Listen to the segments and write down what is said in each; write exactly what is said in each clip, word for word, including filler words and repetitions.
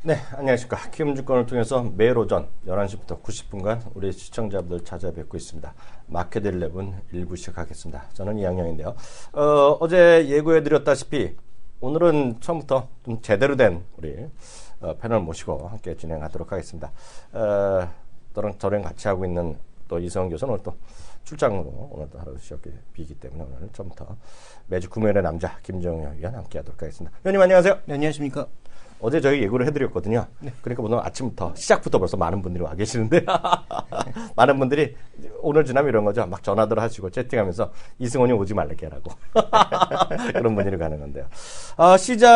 네, 안녕하십니까. 키움증권을 통해서 매일 오전 열한 시부터 구십 분간 우리 시청자분들 찾아뵙고 있습니다. 마켓 일레븐 일 부 시작하겠습니다. 저는 이양영인데요. 어, 어제 예고해드렸다시피 오늘은 처음부터 좀 제대로 된 우리 어, 패널 모시고 함께 진행하도록 하겠습니다. 어, 저랑 저랑 같이 하고 있는 또 이성훈 교수는 오늘 또 출장으로 오늘도 하루 쉬었기 비기 때문에 오늘 처음부터 매주 금요일의 남자 김정현 위원 함께 하도록 하겠습니다. 위원님 안녕하세요. 네, 안녕하십니까. 어제 저희 예고를 해드렸거든요. 네. 그러니까 오늘 아침부터 시작부터 벌써 많은 분들이 와 계시는데 많은 분들이 오늘 지나면 이런 거죠. 막 전화들 하시고 채팅하면서 이승원이 오지 말라게 하라고 그런 분들이 가는 건데요. 아,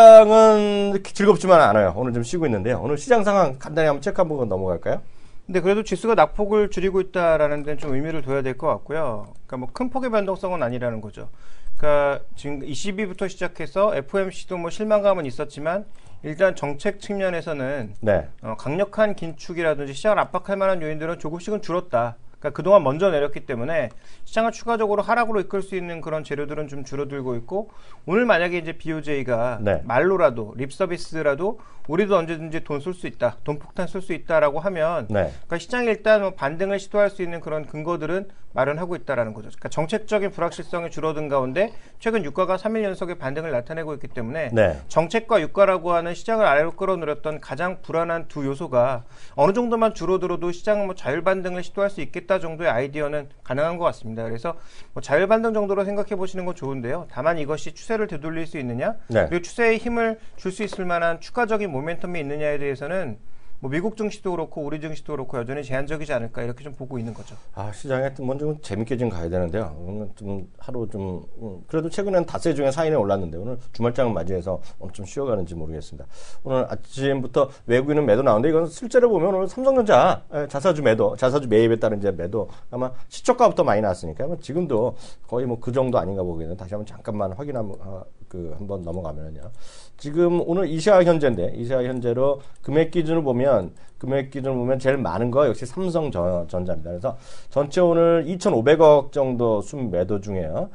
시장은 즐겁지만 않아요. 오늘 좀 쉬고 있는데요. 오늘 시장 상황 간단히 한번 체크 한번 넘어갈까요? 근데 그래도 지수가 낙폭을 줄이고 있다라는 데는 좀 의미를 둬야 될 것 같고요. 그러니까 뭐 큰 폭의 변동성은 아니라는 거죠. 그러니까 지금 이십이부터 시작해서 에프오엠씨도 뭐 실망감은 있었지만 일단 정책 측면에서는 네. 어, 강력한 긴축이라든지 시장을 압박할 만한 요인들은 조금씩은 줄었다. 그러니까 그동안 먼저 내렸기 때문에 시장을 추가적으로 하락으로 이끌 수 있는 그런 재료들은 좀 줄어들고 있고, 오늘 만약에 이제 비오제이가 네. 말로라도 립 서비스라도 우리도 언제든지 돈 쓸 수 있다, 돈 폭탄 쓸 수 있다라고 하면 네. 그러니까 시장이 일단 뭐 반등을 시도할 수 있는 그런 근거들은 마련하고 있다라는 거죠. 그러니까 정책적인 불확실성이 줄어든 가운데 최근 유가가 삼 일 연속의 반등을 나타내고 있기 때문에 네. 정책과 유가라고 하는 시장을 아래로 끌어들였던 가장 불안한 두 요소가 어느 정도만 줄어들어도 시장은 뭐 자율 반등을 시도할 수 있겠다 정도의 아이디어는 가능한 것 같습니다. 그래서 뭐 자율 반등 정도로 생각해 보시는 건 좋은데요. 다만 이것이 추세를 되돌릴 수 있느냐, 네. 그리고 추세에 힘을 줄 수 있을 만한 추가적인 모멘텀이 있느냐에 대해서는 뭐 미국 증시도 그렇고 우리 증시도 그렇고 여전히 제한적이지 않을까 이렇게 좀 보고 있는 거죠. 아, 시장에 먼저 좀 재밌게 좀 가야 되는데요. 오늘 좀 하루 좀 음, 그래도 최근에는 닷새 중에 사 인에 올랐는데 오늘 주말장을 맞이해서 좀 쉬어가는지 모르겠습니다. 오늘 아침부터 외국인은 매도 나오는데 이건 실제로 보면 오늘 삼성전자 자사주 매도, 자사주 매입에 따른 이제 매도 아마 시초가부터 많이 나왔으니까 지금도 거의 뭐 그 정도 아닌가 보기에는 다시 한번 잠깐만 확인하면 아, 그 한번 넘어가면요. 지금 오늘 이시아 현재인데 이시아 현재로 금액 기준을 보면 금액 기준을 보면 제일 많은 거 역시 삼성전자입니다. 그래서 전체 오늘 이천오백억 정도 순 매도 중에요.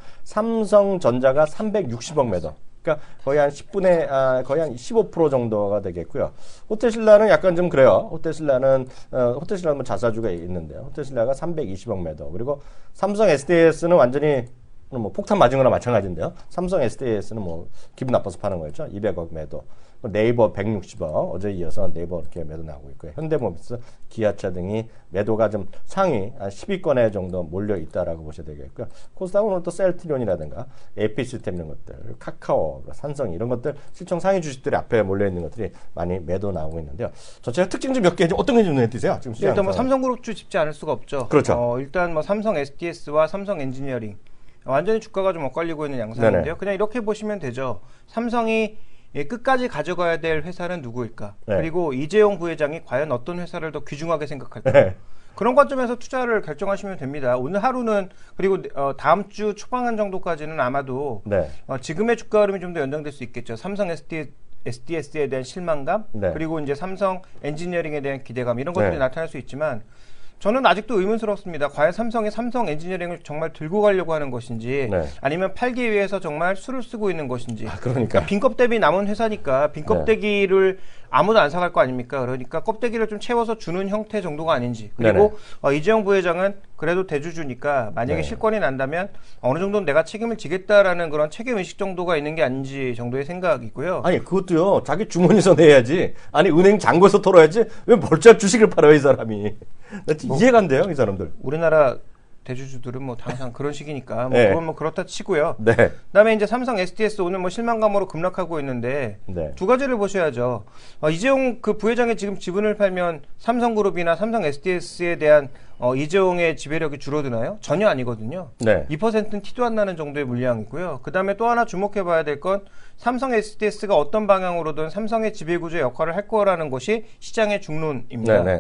삼성전자가 삼백육십억 매도. 그러니까 거의 한 십분의 아, 거의 한 십오 퍼센트 정도가 되겠고요. 호텔신라는 약간 좀 그래요. 호텔신라는 어, 호텔신라는 뭐 자사주가 있는데요. 호텔신라가 삼백이십억 매도. 그리고 삼성 에스디에스는 완전히 뭐 폭탄 맞은 거나 마찬가지인데요. 삼성 에스디에스는 뭐 기분 나빠서 파는 거였죠. 이백억 매도. 네이버 백육십억, 어제 이어서 네이버 이렇게 매도 나오고 있고요. 현대모비스, 기아차 등이 매도가 좀 상위 한 십위 건에 정도 몰려 있다라고 보셔야 되겠고요. 코스닥은 오늘 또 셀트리온이라든가 에이피시스템 이런 것들, 카카오, 삼성 이런 것들 시총 상위 주식들이 앞에 몰려 있는 것들이 많이 매도 나오고 있는데요. 전체 특징 좀 몇 개, 어떤 게 좀 눈에 띄세요? 지금 시장 일단 뭐 삼성그룹주 짚지 않을 수가 없죠. 그렇죠. 어, 일단 뭐 삼성 에스디에스와 삼성 엔지니어링 완전히 주가가 좀 엇갈리고 있는 양상인데요. 네네. 그냥 이렇게 보시면 되죠. 삼성이 끝까지 가져가야 될 회사는 누구일까? 네. 그리고 이재용 부회장이 과연 어떤 회사를 더 귀중하게 생각할까? 네. 그런 관점에서 투자를 결정하시면 됩니다. 오늘 하루는 그리고 어, 다음 주 초반 정도까지는 아마도 네. 어, 지금의 주가 흐름이 좀 더 연장될 수 있겠죠. 삼성 에스디, 에스디에스에 대한 실망감, 네. 그리고 이제 삼성 엔지니어링에 대한 기대감 이런 것들이 네. 나타날 수 있지만 저는 아직도 의문스럽습니다. 과연 삼성이 삼성 엔지니어링을 정말 들고 가려고 하는 것인지 네. 아니면 팔기 위해서 정말 수를 쓰고 있는 것인지. 아, 그러니까. 빈 껍데기 남은 회사니까 빈 껍데기를 네. 아무도 안 사갈 거 아닙니까? 그러니까 껍데기를 좀 채워서 주는 형태 정도가 아닌지. 그리고 어, 이재용 부회장은 그래도 대주주니까 만약에 네. 실권이 난다면 어느 정도는 내가 책임을 지겠다라는 그런 책임의식 정도가 있는 게 아닌지 정도의 생각이고요. 아니 그것도요. 자기 주머니에서 내야지. 아니 은행 잔고에서 털어야지. 왜 멀쩡한 주식을 팔아요 이 사람이. 뭐, 이해가 안 돼요 이 사람들. 우리나라 대주주들은 뭐 항상 그런 식이니까 뭐 네. 그건 뭐 그렇다 치고요. 네. 그다음에 이제 삼성 에스디에스 오늘 뭐 실망감으로 급락하고 있는데 네. 두 가지를 보셔야죠. 어, 이재용 그 부회장이 지금 지분을 팔면 삼성그룹이나 삼성 에스디에스에 대한 어, 이재용의 지배력이 줄어드나요? 전혀 아니거든요. 네. 이 퍼센트는 티도 안 나는 정도의 물량이고요. 그다음에 또 하나 주목해봐야 될 건 삼성 에스디에스가 어떤 방향으로든 삼성의 지배구조 역할을 할 거라는 것이 시장의 중론입니다. 네, 네, 네.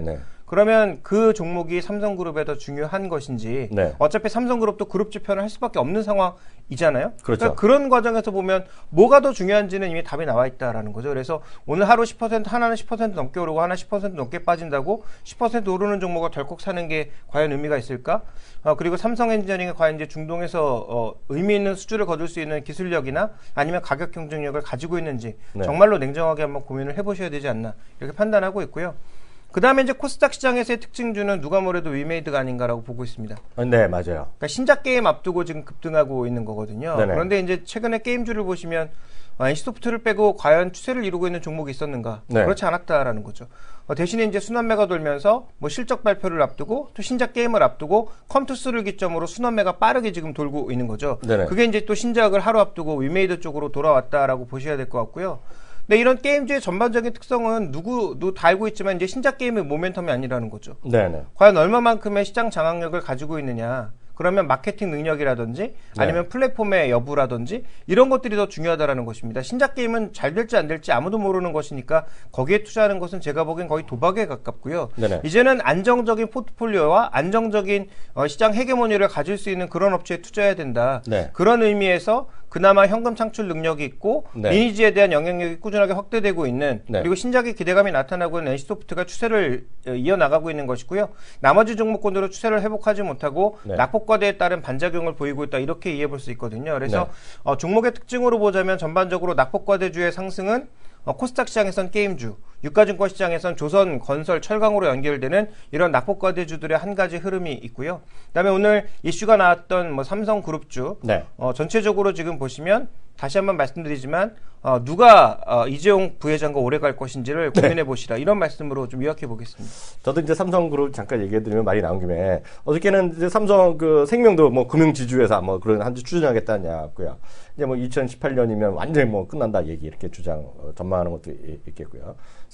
그러면 그 종목이 삼성그룹에 더 중요한 것인지 네. 어차피 삼성그룹도 그룹 지표를 할 수밖에 없는 상황이잖아요. 그렇죠. 그러니까 그런 과정에서 보면 뭐가 더 중요한지는 이미 답이 나와 있다라는 거죠. 그래서 오늘 하루 십 퍼센트 하나는 십 퍼센트 넘게 오르고 하나 십 퍼센트 넘게 빠진다고 십 퍼센트 오르는 종목을 덜컥 사는 게 과연 의미가 있을까? 어, 그리고 삼성엔지니어링이 과연 이제 중동에서 어, 의미 있는 수주를 거둘 수 있는 기술력이나 아니면 가격 경쟁력을 가지고 있는지 네. 정말로 냉정하게 한번 고민을 해보셔야 되지 않나 이렇게 판단하고 있고요. 그 다음에 이제 코스닥 시장에서의 특징주는 누가 뭐래도 위메이드가 아닌가라고 보고 있습니다. 네, 맞아요. 그러니까 신작 게임 앞두고 지금 급등하고 있는 거거든요. 네네. 그런데 이제 최근에 게임주를 보시면 엔씨소프트를 빼고 과연 추세를 이루고 있는 종목이 있었는가? 네. 그렇지 않았다라는 거죠. 어, 대신에 이제 순환매가 돌면서 뭐 실적 발표를 앞두고 또 신작 게임을 앞두고 컴투스를 기점으로 순환매가 빠르게 지금 돌고 있는 거죠. 네네. 그게 이제 또 신작을 하루 앞두고 위메이드 쪽으로 돌아왔다라고 보셔야 될 것 같고요. 근데 이런 게임주의 전반적인 특성은 누구도 다 알고 있지만 이제 신작 게임의 모멘텀이 아니라는 거죠. 네네. 과연 얼마만큼의 시장 장악력을 가지고 있느냐. 그러면 마케팅 능력이라든지 네. 아니면 플랫폼의 여부라든지 이런 것들이 더 중요하다라는 것입니다. 신작 게임은 잘 될지 안 될지 아무도 모르는 것이니까 거기에 투자하는 것은 제가 보기엔 거의 도박에 가깝고요. 네네. 이제는 안정적인 포트폴리오와 안정적인 어, 시장 헤게모니를 가질 수 있는 그런 업체에 투자해야 된다. 네. 그런 의미에서 그나마 현금 창출 능력이 있고 네. 리니지에 대한 영향력이 꾸준하게 확대되고 있는 네. 그리고 신작의 기대감이 나타나고 있는 엔씨소프트가 추세를 어, 이어나가고 있는 것이고요. 나머지 종목군으로 추세를 회복하지 못하고 네. 낙폭과대에 따른 반작용을 보이고 있다. 이렇게 이해해 볼 수 있거든요. 그래서 네. 어, 종목의 특징으로 보자면 전반적으로 낙폭과대주의 상승은 어, 코스닥 시장에선 게임주, 유가증권 시장에선 조선, 건설, 철강으로 연결되는 이런 낙폭과대주들의 한 가지 흐름이 있고요. 그다음에 오늘 이슈가 나왔던 뭐 삼성그룹주, 네. 어, 전체적으로 지금 보시면 다시 한번 말씀드리지만 어, 누가 어, 이재용 부회장과 오래 갈 것인지를 네. 고민해 보시라 이런 말씀으로 좀 요약해 보겠습니다. 저도 이제 삼성그룹 잠깐 얘기해드리면 말이 나온 김에 어저께는 이제 삼성 그 생명도 뭐 금융지주회사 뭐 그런 한주 추진하겠다는 얘기고요. 이제 뭐 이천십팔 년이면 완전히 뭐 끝난다 얘기 이렇게 주장 어, 전망하는 것도 있겠고요.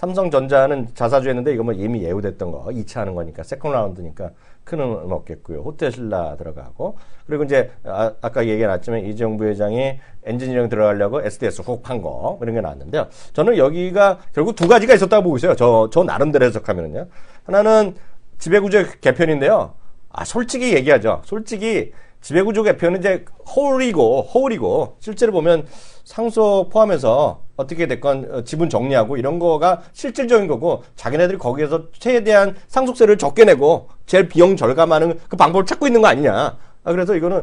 삼성전자는 자사주였는데 이거 뭐 이미 예우됐던 거 이 차 하는 거니까 세컨 라운드니까 큰 의미는 없겠고요. 호텔신라 들어가고 그리고 이제 아, 아까 얘기가 나왔지만 이재용 부회장이 엔지니어링 들어가려고 에스디에스 훅 판 거 이런 게 나왔는데요. 저는 여기가 결국 두 가지가 있었다고 보고 있어요. 저, 저 나름대로 해석하면은요. 하나는 지배구조 개편인데요. 아 솔직히 얘기하죠. 솔직히 지배구조 개편은 이제 허울이고 허울이고 실제로 보면 상속 포함해서 어떻게 됐건 지분 정리하고 이런 거가 실질적인 거고 자기네들이 거기에서 최대한 상속세를 적게 내고 제일 비용 절감하는 그 방법을 찾고 있는 거 아니냐. 아, 그래서 이거는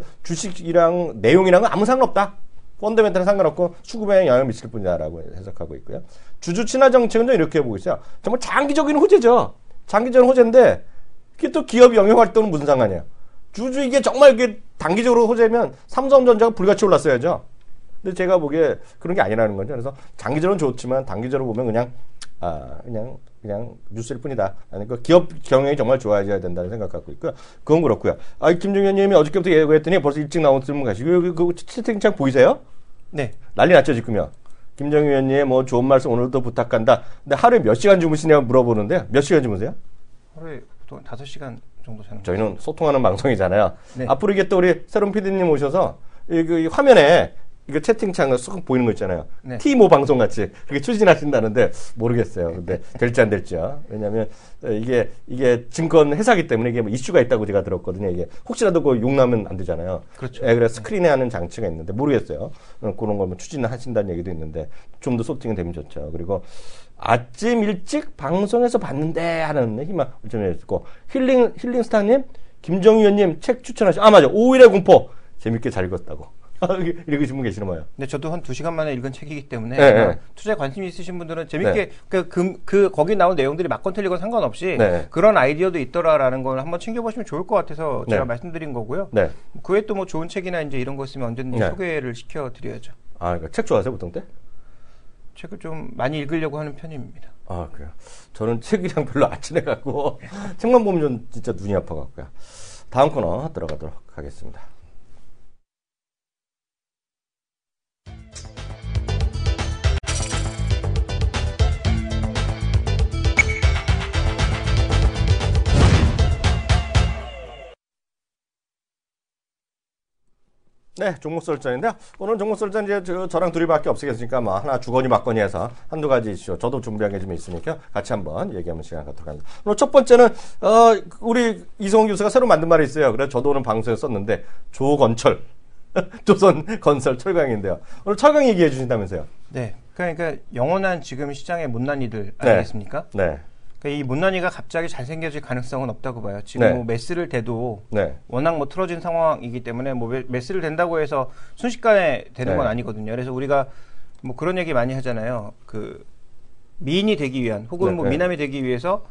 주식이랑 내용이랑은 아무 상관없다. 펀더멘탈은 상관없고 수급에 영향을 미칠 뿐이다라고 해석하고 있고요. 주주 친화 정책은 좀 이렇게 보고 있어요. 정말 장기적인 호재죠. 장기적인 호재인데 그게 또 기업 영역 활동은 무슨 상관이에요. 주주 이게 정말 이게 단기적으로 호재면 삼성전자가 불같이 올랐어야죠. 근데 제가 보기에 그런 게 아니라는 거죠. 그래서 장기적으로는 좋지만 단기적으로 보면 그냥 아 그냥 그냥 뉴스일 뿐이다. 아니 그 기업 경영이 정말 좋아져야 된다는 생각 갖고 있고요. 그건 그렇고요. 아 김종현님이 어저께부터 예고했더니 벌써 일찍 나온 질문 가시고 여기 그 채팅창 보이세요? 네. 난리 났죠 지금요. 김정희 의원님 뭐 좋은 말씀 오늘도 부탁한다. 근데 하루에 몇 시간 주무시냐고 물어보는데 몇 시간 주무세요? 하루에 보통 다섯 시간 정도 자는 저희는 거죠. 소통하는 방송이잖아요. 네. 앞으로 이게 또 우리 새로운 피디님 오셔서 이, 그, 이 화면에 이거 채팅창 쑥 보이는 거 있잖아요. 네. 티모 방송 같이 그렇게 추진하신다는데 모르겠어요. 근데 될지 안 될지요. 왜냐하면 이게 이게 증권 회사기 때문에 이게 뭐 이슈가 있다고 제가 들었거든요. 이게 혹시라도 그 용나면 안 되잖아요. 그렇죠. 예, 그래서 스크린에 하는 장치가 있는데 모르겠어요. 어, 그런 걸 뭐 추진하신다는 얘기도 있는데 좀 더 소통이 되면 좋죠. 그리고 아침 일찍 방송에서 봤는데 하는 희망 좀 있고 힐링 힐링스타님 김정희 의원님 책 추천하시. 아 맞아. 오일의 공포 재밌게 잘 읽었다고. 읽으신 분 계시는 거예요. 네, 저도 한 두 시간 만에 읽은 책이기 때문에 네, 네. 투자에 관심이 있으신 분들은 재밌게 네. 그, 그, 그 거기 나온 내용들이 맞건 틀리건 상관없이 네. 그런 아이디어도 있더라라는 걸 한번 챙겨보시면 좋을 것 같아서 제가 네. 말씀드린 거고요. 네. 그 외에 또 뭐 좋은 책이나 이제 이런 거 있으면 언제든지 네. 소개를 시켜드려야죠. 아, 그러니까 책 좋아하세요 보통 때? 책을 좀 많이 읽으려고 하는 편입니다. 아, 그래요. 저는 책이랑 별로 안 친해갖고 책만 보면 좀 진짜 눈이 아파갖고요. 다음 코너 들어가도록 하겠습니다. 네, 종목 설전인데요. 오늘 종목 설전 이제 저, 저랑 둘이밖에 없으겠으니까 뭐 하나 주거니 맞거니 해서 한두 가지 이슈 저도 준비한 게 좀 있으니까 같이 한번 얘기하는 시간 갖도록 합니다. 오늘 첫 번째는 어, 우리 이성훈 교수가 새로 만든 말이 있어요. 그래서 저도 오늘 방송에 썼는데 조건철, 조선 건설 철강인데요. 오늘 철강 얘기해 주신다면서요? 네, 그러니까 영원한 지금 시장의 못난이들 아니겠습니까? 네. 네. 이 못난이가 갑자기 잘생겨질 가능성은 없다고 봐요. 지금 네. 뭐 매스를 대도 네. 워낙 뭐 틀어진 상황이기 때문에 뭐 매스를 된다고 해서 순식간에 되는 네. 건 아니거든요. 그래서 우리가 뭐 그런 얘기 많이 하잖아요. 그 미인이 되기 위한 혹은 네. 뭐 네. 미남이 되기 위해서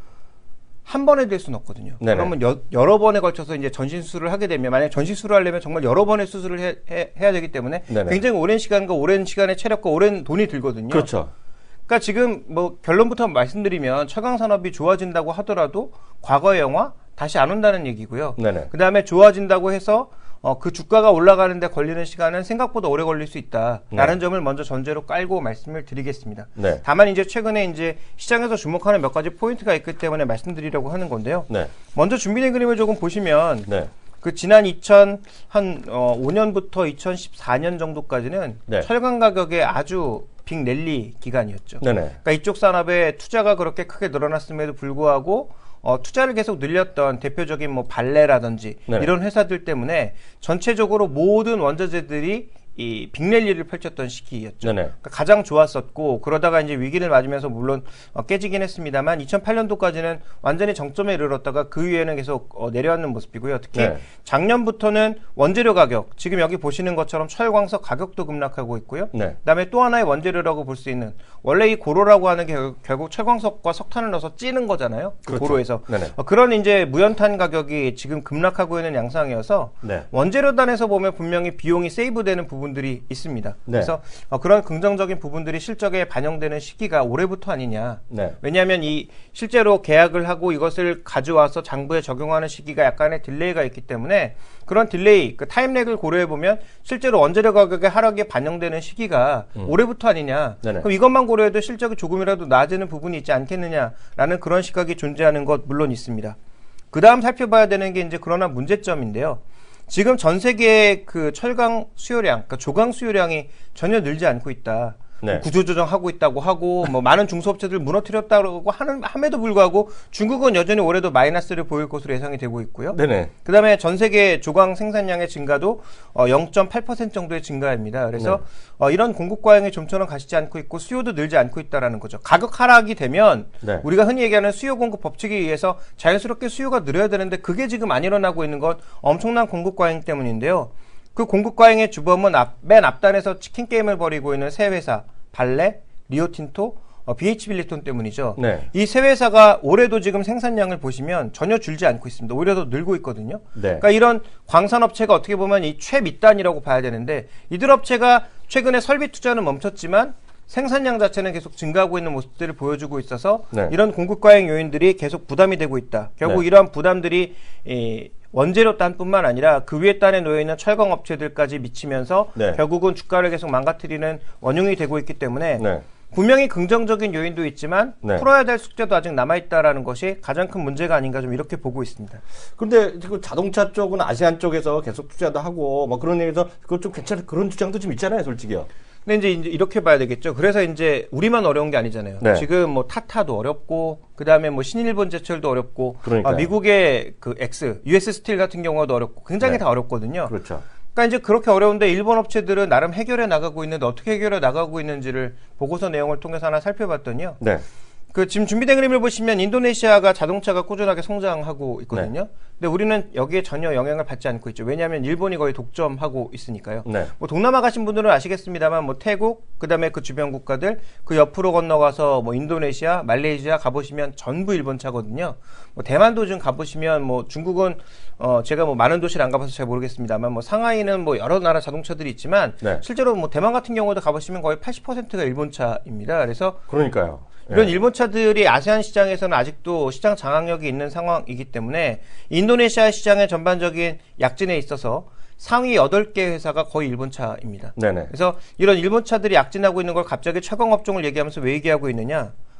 한 번에 될 수는 없거든요. 네네. 그러면 여, 여러 번에 걸쳐서 이제 전신 수술을 하게 되면 만약 전신 수술을 하려면 정말 여러 번의 수술을 해, 해, 해야 되기 때문에 네네. 굉장히 오랜 시간과 오랜 시간의 체력과 오랜 돈이 들거든요. 그렇죠. 그러니까 지금 뭐 결론부터 말씀드리면 철강 산업이 좋아진다고 하더라도 과거의 영화 다시 안 온다는 얘기고요. 네네. 그 다음에 좋아진다고 해서 어, 그 주가가 올라가는데 걸리는 시간은 생각보다 오래 걸릴 수 있다라는 네. 점을 먼저 전제로 깔고 말씀을 드리겠습니다. 네. 다만 이제 최근에 이제 시장에서 주목하는 몇 가지 포인트가 있기 때문에 말씀드리려고 하는 건데요. 네. 먼저 준비된 그림을 조금 보시면 네. 그 지난 이천 한 어, 오 년부터 이천십사 년 정도까지는 네. 철강 가격의 아주 빅 랠리 기간이었죠. 네네. 그러니까 이쪽 산업에 투자가 그렇게 크게 늘어났음에도 불구하고 어, 투자를 계속 늘렸던 대표적인 뭐 발레라든지 네네. 이런 회사들 때문에 전체적으로 모든 원자재들이 이 빅랠리를 펼쳤던 시기였죠. 네네. 그러니까 가장 좋았었고 그러다가 이제 위기를 맞으면서 물론 어, 깨지긴 했습니다만 이천팔 년도까지는 완전히 정점에 이르렀다가 그 위에는 계속 어, 내려앉는 모습이고요. 특히 네. 작년부터는 원재료 가격 지금 여기 보시는 것처럼 철광석 가격도 급락하고 있고요. 네. 그다음에 또 하나의 원재료라고 볼 수 있는 원래 이 고로라고 하는 게 결국 철광석과 석탄을 넣어서 찌는 거잖아요. 그 그렇죠. 고로에서 네네. 어, 그런 이제 무연탄 가격이 지금 급락하고 있는 양상이어서 네. 원재료단에서 보면 분명히 비용이 세이브되는 부분들이 있습니다. 네. 그래서 어, 그런 긍정적인 부분들이 실적에 반영되는 시기가 올해부터 아니냐. 네. 왜냐하면 이 실제로 계약을 하고 이것을 가져와서 장부에 적용하는 시기가 약간의 딜레이가 있기 때문에 그런 딜레이, 그 타임렉을 고려해 보면 실제로 원재료 가격의 하락이 반영되는 시기가 음. 올해부터 아니냐. 네네. 그럼 이것만 고려해도 실적이 조금이라도 낮아지는 부분이 있지 않겠느냐라는 그런 시각이 존재하는 것 물론 있습니다. 그 다음 살펴봐야 되는 게 이제 그러나 문제점인데요. 지금 전 세계의 그 철강 수요량, 그러니까 조강 수요량이 전혀 늘지 않고 있다. 네. 구조조정하고 있다고 하고 뭐 많은 중소업체들 무너뜨렸다고 하는 함에도 불구하고 중국은 여전히 올해도 마이너스를 보일 것으로 예상이 되고 있고요. 네네. 그다음에 전 세계 조강 생산량의 증가도 어, 영 점 팔 퍼센트 정도의 증가입니다. 그래서 네. 어, 이런 공급 과잉이 좀처럼 가시지 않고 있고 수요도 늘지 않고 있다라는 거죠. 가격 하락이 되면 네. 우리가 흔히 얘기하는 수요 공급 법칙에 의해서 자연스럽게 수요가 늘어야 되는데 그게 지금 안 일어나고 있는 건 엄청난 공급 과잉 때문인데요. 그 공급 과잉의 주범은 앞, 맨 앞단에서 치킨 게임을 벌이고 있는 세 회사 발레, 리오틴토, 어, 비에이치빌리톤 때문이죠. 네. 이 세 회사가 올해도 지금 생산량을 보시면 전혀 줄지 않고 있습니다. 오히려 더 늘고 있거든요. 네. 그러니까 이런 광산업체가 어떻게 보면 이 최밑단이라고 봐야 되는데 이들 업체가 최근에 설비 투자는 멈췄지만 생산량 자체는 계속 증가하고 있는 모습들을 보여주고 있어서 네. 이런 공급 과잉 요인들이 계속 부담이 되고 있다. 결국 네. 이러한 부담들이 이 원재료 단뿐만 아니라 그 위에 단에 놓여있는 철강 업체들까지 미치면서 네. 결국은 주가를 계속 망가뜨리는 원흉이 되고 있기 때문에 네. 분명히 긍정적인 요인도 있지만 네. 풀어야 될 숙제도 아직 남아있다라는 것이 가장 큰 문제가 아닌가 좀 이렇게 보고 있습니다. 그런데 지금 자동차 쪽은 아시안 쪽에서 계속 투자도 하고 뭐 그런 얘기에서 그거 좀 괜찮은 그런 주장도 좀 있잖아요, 솔직히요. 근데 이제, 이제 이렇게 봐야 되겠죠. 그래서 이제 우리만 어려운 게 아니잖아요. 네. 지금 뭐 타타도 어렵고 그 다음에 뭐 신일본 제철도 어렵고 그러니까요. 아, 미국의 그 X, 유에스 스틸 같은 경우도 어렵고 굉장히 네. 다 어렵거든요. 그렇죠. 그러니까 이제 그렇게 어려운데 일본 업체들은 나름 해결해 나가고 있는데 어떻게 해결해 나가고 있는지를 보고서 내용을 통해서 하나 살펴봤더니요. 네. 그 지금 준비된 그림을 보시면 인도네시아가 자동차가 꾸준하게 성장하고 있거든요. 네. 근데 우리는 여기에 전혀 영향을 받지 않고 있죠. 왜냐하면 일본이 거의 독점하고 있으니까요. 네. 뭐 동남아 가신 분들은 아시겠습니다만 뭐 태국 그다음에 그 주변 국가들 그 옆으로 건너가서 뭐 인도네시아, 말레이시아 가보시면 전부 일본 차거든요. 뭐 대만도 좀 가보시면 뭐 중국은 어 제가 뭐 많은 도시를 안 가봐서 잘 모르겠습니다만 뭐 상하이는 뭐 여러 나라 자동차들이 있지만 네. 실제로 뭐 대만 같은 경우도 가보시면 거의 팔십 퍼센트가 일본 차입니다. 그래서 그러니까요. 이런 네. 일본 차들이 아세안 시장에서는 아직도 시장 장악력이 있는 상황이기 때문에 인도네시아 시장의 전반적인 약진에 있어서 상위 여덟 개 회사가 거의 일본 차입니다. 네네. 그래서 이런 일본 차들이 약진하고 있는 걸 갑자기 철강 업종을 얘기하면서 왜 얘기하고 있느냐?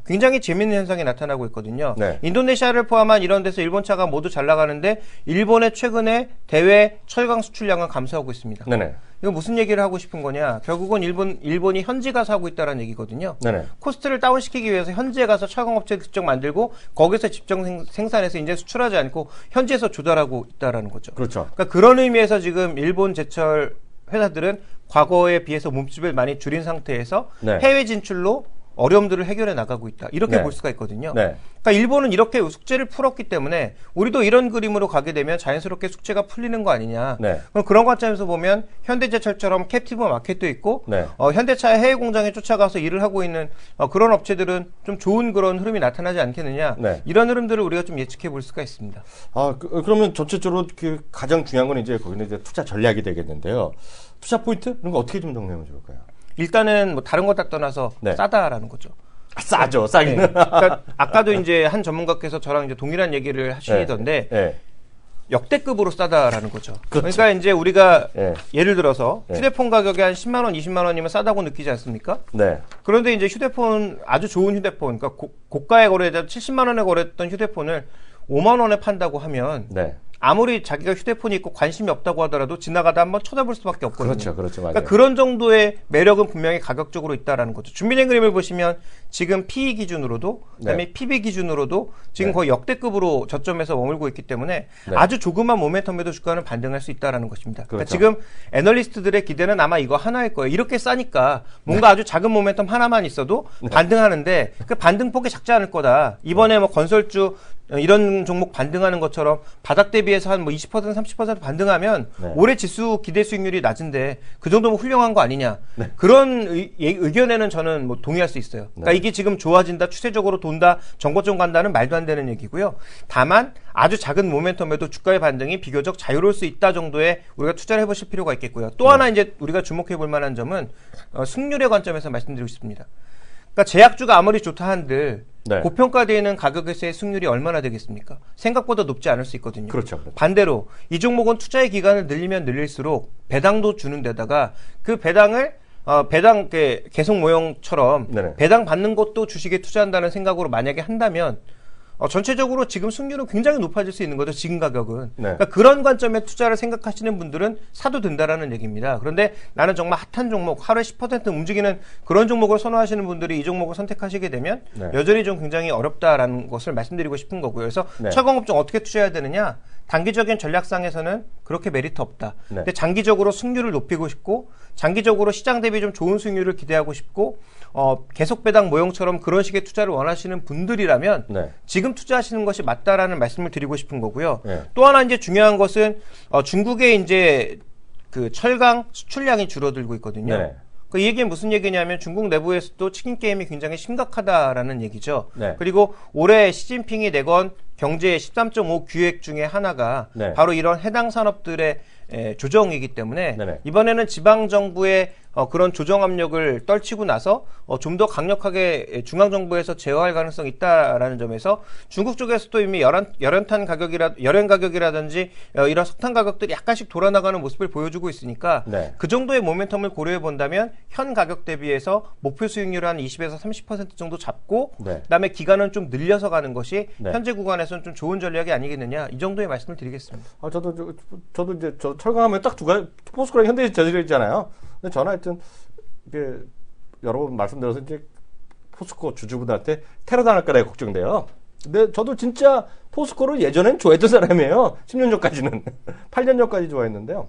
굉장히 재밌는 현상이 나타나고 있거든요. 네. 인도네시아를 포함한 이런 데서 일본 차가 모두 잘 나가는데 일본의 최근에 대외 철강 수출량은 감소하고 있습니다. 네네. 이거 무슨 얘기를 하고 싶은 거냐? 결국은 일본, 일본이 현지 가서 하고 있다는 얘기거든요. 네네. 코스트를 다운시키기 위해서 현지에 가서 철강업체를 직접 만들고 거기서 직접 생, 생산해서 이제 수출하지 않고 현지에서 조달하고 있다라는 거죠. 그렇죠. 그러니까 그런 의미에서 지금 일본 제철 회사들은 과거에 비해서 몸집을 많이 줄인 상태에서 네. 해외 진출로 어려움들을 해결해 나가고 있다. 이렇게 네. 볼 수가 있거든요. 네. 그러니까 일본은 이렇게 숙제를 풀었기 때문에 우리도 이런 그림으로 가게 되면 자연스럽게 숙제가 풀리는 거 아니냐. 네. 그럼 그런 관점에서 보면 현대제철처럼 캡티브 마켓도 있고 네. 어, 현대차의 해외 공장에 쫓아가서 일을 하고 있는 어, 그런 업체들은 좀 좋은 그런 흐름이 나타나지 않겠느냐. 네. 이런 흐름들을 우리가 좀 예측해 볼 수가 있습니다. 아, 그, 그러면 전체적으로 그 가장 중요한 건 이제 거기는 이제 투자 전략이 되겠는데요. 투자 포인트 이런 거 어떻게 좀 정리하면 좋을까요? 일단은 뭐 다른 것 다 떠나서 네. 싸다라는 거죠. 싸죠, 싸기는. 네. 그러니까 아까도 이제 한 전문가께서 저랑 이제 동일한 얘기를 하시던데 네. 네. 역대급으로 싸다라는 거죠. 그렇죠. 그러니까 이제 우리가 네. 예를 들어서 네. 휴대폰 가격이 한 십만 원, 이십만 원이면 싸다고 느끼지 않습니까? 네. 그런데 이제 휴대폰 아주 좋은 휴대폰, 그러니까 고, 고가에 거래되던 칠십만 원에 거래했던 휴대폰을 오만 원에 판다고 하면 네. 아무리 자기가 휴대폰이 있고 관심이 없다고 하더라도 지나가다 한번 쳐다볼 수밖에 없거든요. 그렇죠, 그렇죠, 맞아요. 그러니까 그런 정도의 매력은 분명히 가격적으로 있다라는 거죠. 준비된 그림을 보시면 지금 피이 기준으로도, 그다음에 네. 피비 기준으로도 지금 네. 거의 역대급으로 저점에서 머물고 있기 때문에 네. 아주 조그만 모멘텀에도 주가는 반등할 수 있다라는 것입니다. 그러니까 그렇죠. 지금 애널리스트들의 기대는 아마 이거 하나일 거예요. 이렇게 싸니까 뭔가 아주 작은 모멘텀 하나만 있어도 네. 반등하는데 그 반등폭이 작지 않을 거다. 이번에 뭐 건설주 이런 종목 반등하는 것처럼 바닥 대비해서 한 뭐 이십 퍼센트, 삼십 퍼센트 반등하면 네. 올해 지수 기대 수익률이 낮은데 그 정도면 훌륭한 거 아니냐. 네. 그런 의, 의견에는 저는 뭐 동의할 수 있어요. 그러니까 네. 이게 지금 좋아진다, 추세적으로 돈다, 정고점 간다는 말도 안 되는 얘기고요. 다만 아주 작은 모멘텀에도 주가의 반등이 비교적 자유로울 수 있다 정도의 우리가 투자를 해보실 필요가 있겠고요. 또 네. 하나 이제 우리가 주목해 볼 만한 점은 어, 승률의 관점에서 말씀드리고 싶습니다. 그러니까 제약주가 아무리 좋다 한들 네. 고평가되어 있는 가격에서의 승률이 얼마나 되겠습니까? 생각보다 높지 않을 수 있거든요. 그렇죠, 그렇죠. 반대로 이 종목은 투자의 기간을 늘리면 늘릴수록 배당도 주는 데다가 그 배당을 어, 배당 그 계속 모형처럼 네네. 배당 받는 것도 주식에 투자한다는 생각으로 만약에 한다면 어, 전체적으로 지금 승률은 굉장히 높아질 수 있는 거죠. 지금 가격은. 네. 그러니까 그런 관점의 투자를 생각하시는 분들은 사도 된다라는 얘기입니다. 그런데 나는 정말 핫한 종목, 하루에 십 퍼센트 움직이는 그런 종목을 선호하시는 분들이 이 종목을 선택하시게 되면 네. 여전히 좀 굉장히 어렵다라는 것을 말씀드리고 싶은 거고요. 그래서 네. 철강업종 어떻게 투자해야 되느냐? 단기적인 전략상에서는 그렇게 메리트 없다. 네. 근데 장기적으로 승률을 높이고 싶고 장기적으로 시장 대비 좀 좋은 수익률을 기대하고 싶고 어, 계속 배당 모형처럼 그런 식의 투자를 원하시는 분들이라면 네. 지금 투자하시는 것이 맞다라는 말씀을 드리고 싶은 거고요. 네. 또 하나 이제 중요한 것은 어, 중국의 이제 그 철강 수출량이 줄어들고 있거든요. 네. 그 이 얘기는 무슨 얘기냐면 중국 내부에서도 치킨 게임이 굉장히 심각하다라는 얘기죠. 네. 그리고 올해 시진핑이 내건 경제 십삼 점 오 기획 중에 하나가 네. 바로 이런 해당 산업들의 에, 조정이기 때문에 네네. 이번에는 지방 정부의 어, 그런 조정 압력을 떨치고 나서 어, 좀 더 강력하게 중앙 정부에서 제어할 가능성이 있다라는 점에서 중국 쪽에서도 이미 열한, 열연탄 가격이라 열연 가격이라든지 어, 이런 석탄 가격들이 약간씩 돌아나가는 모습을 보여주고 있으니까 네. 그 정도의 모멘텀을 고려해 본다면 현 가격 대비해서 목표 수익률 한 이십에서 삼십 퍼센트 정도 잡고 네. 그다음에 기간은 좀 늘려서 가는 것이 네. 현재 구간에서는 좀 좋은 전략이 아니겠느냐 이 정도의 말씀을 드리겠습니다. 아, 저도, 저, 저도 이제, 저 철강하면 딱 두 가지, 포스코랑 현대제철이 있잖아요. 근데 저는 하여튼, 이게, 여러 번 말씀드려서 이제, 포스코 주주분들한테 테러 당할까 내가 걱정돼요. 근데 저도 진짜 포스코를 예전엔 좋아했던 사람이에요. 십 년 전까지는. 팔 년 전까지 좋아했는데요.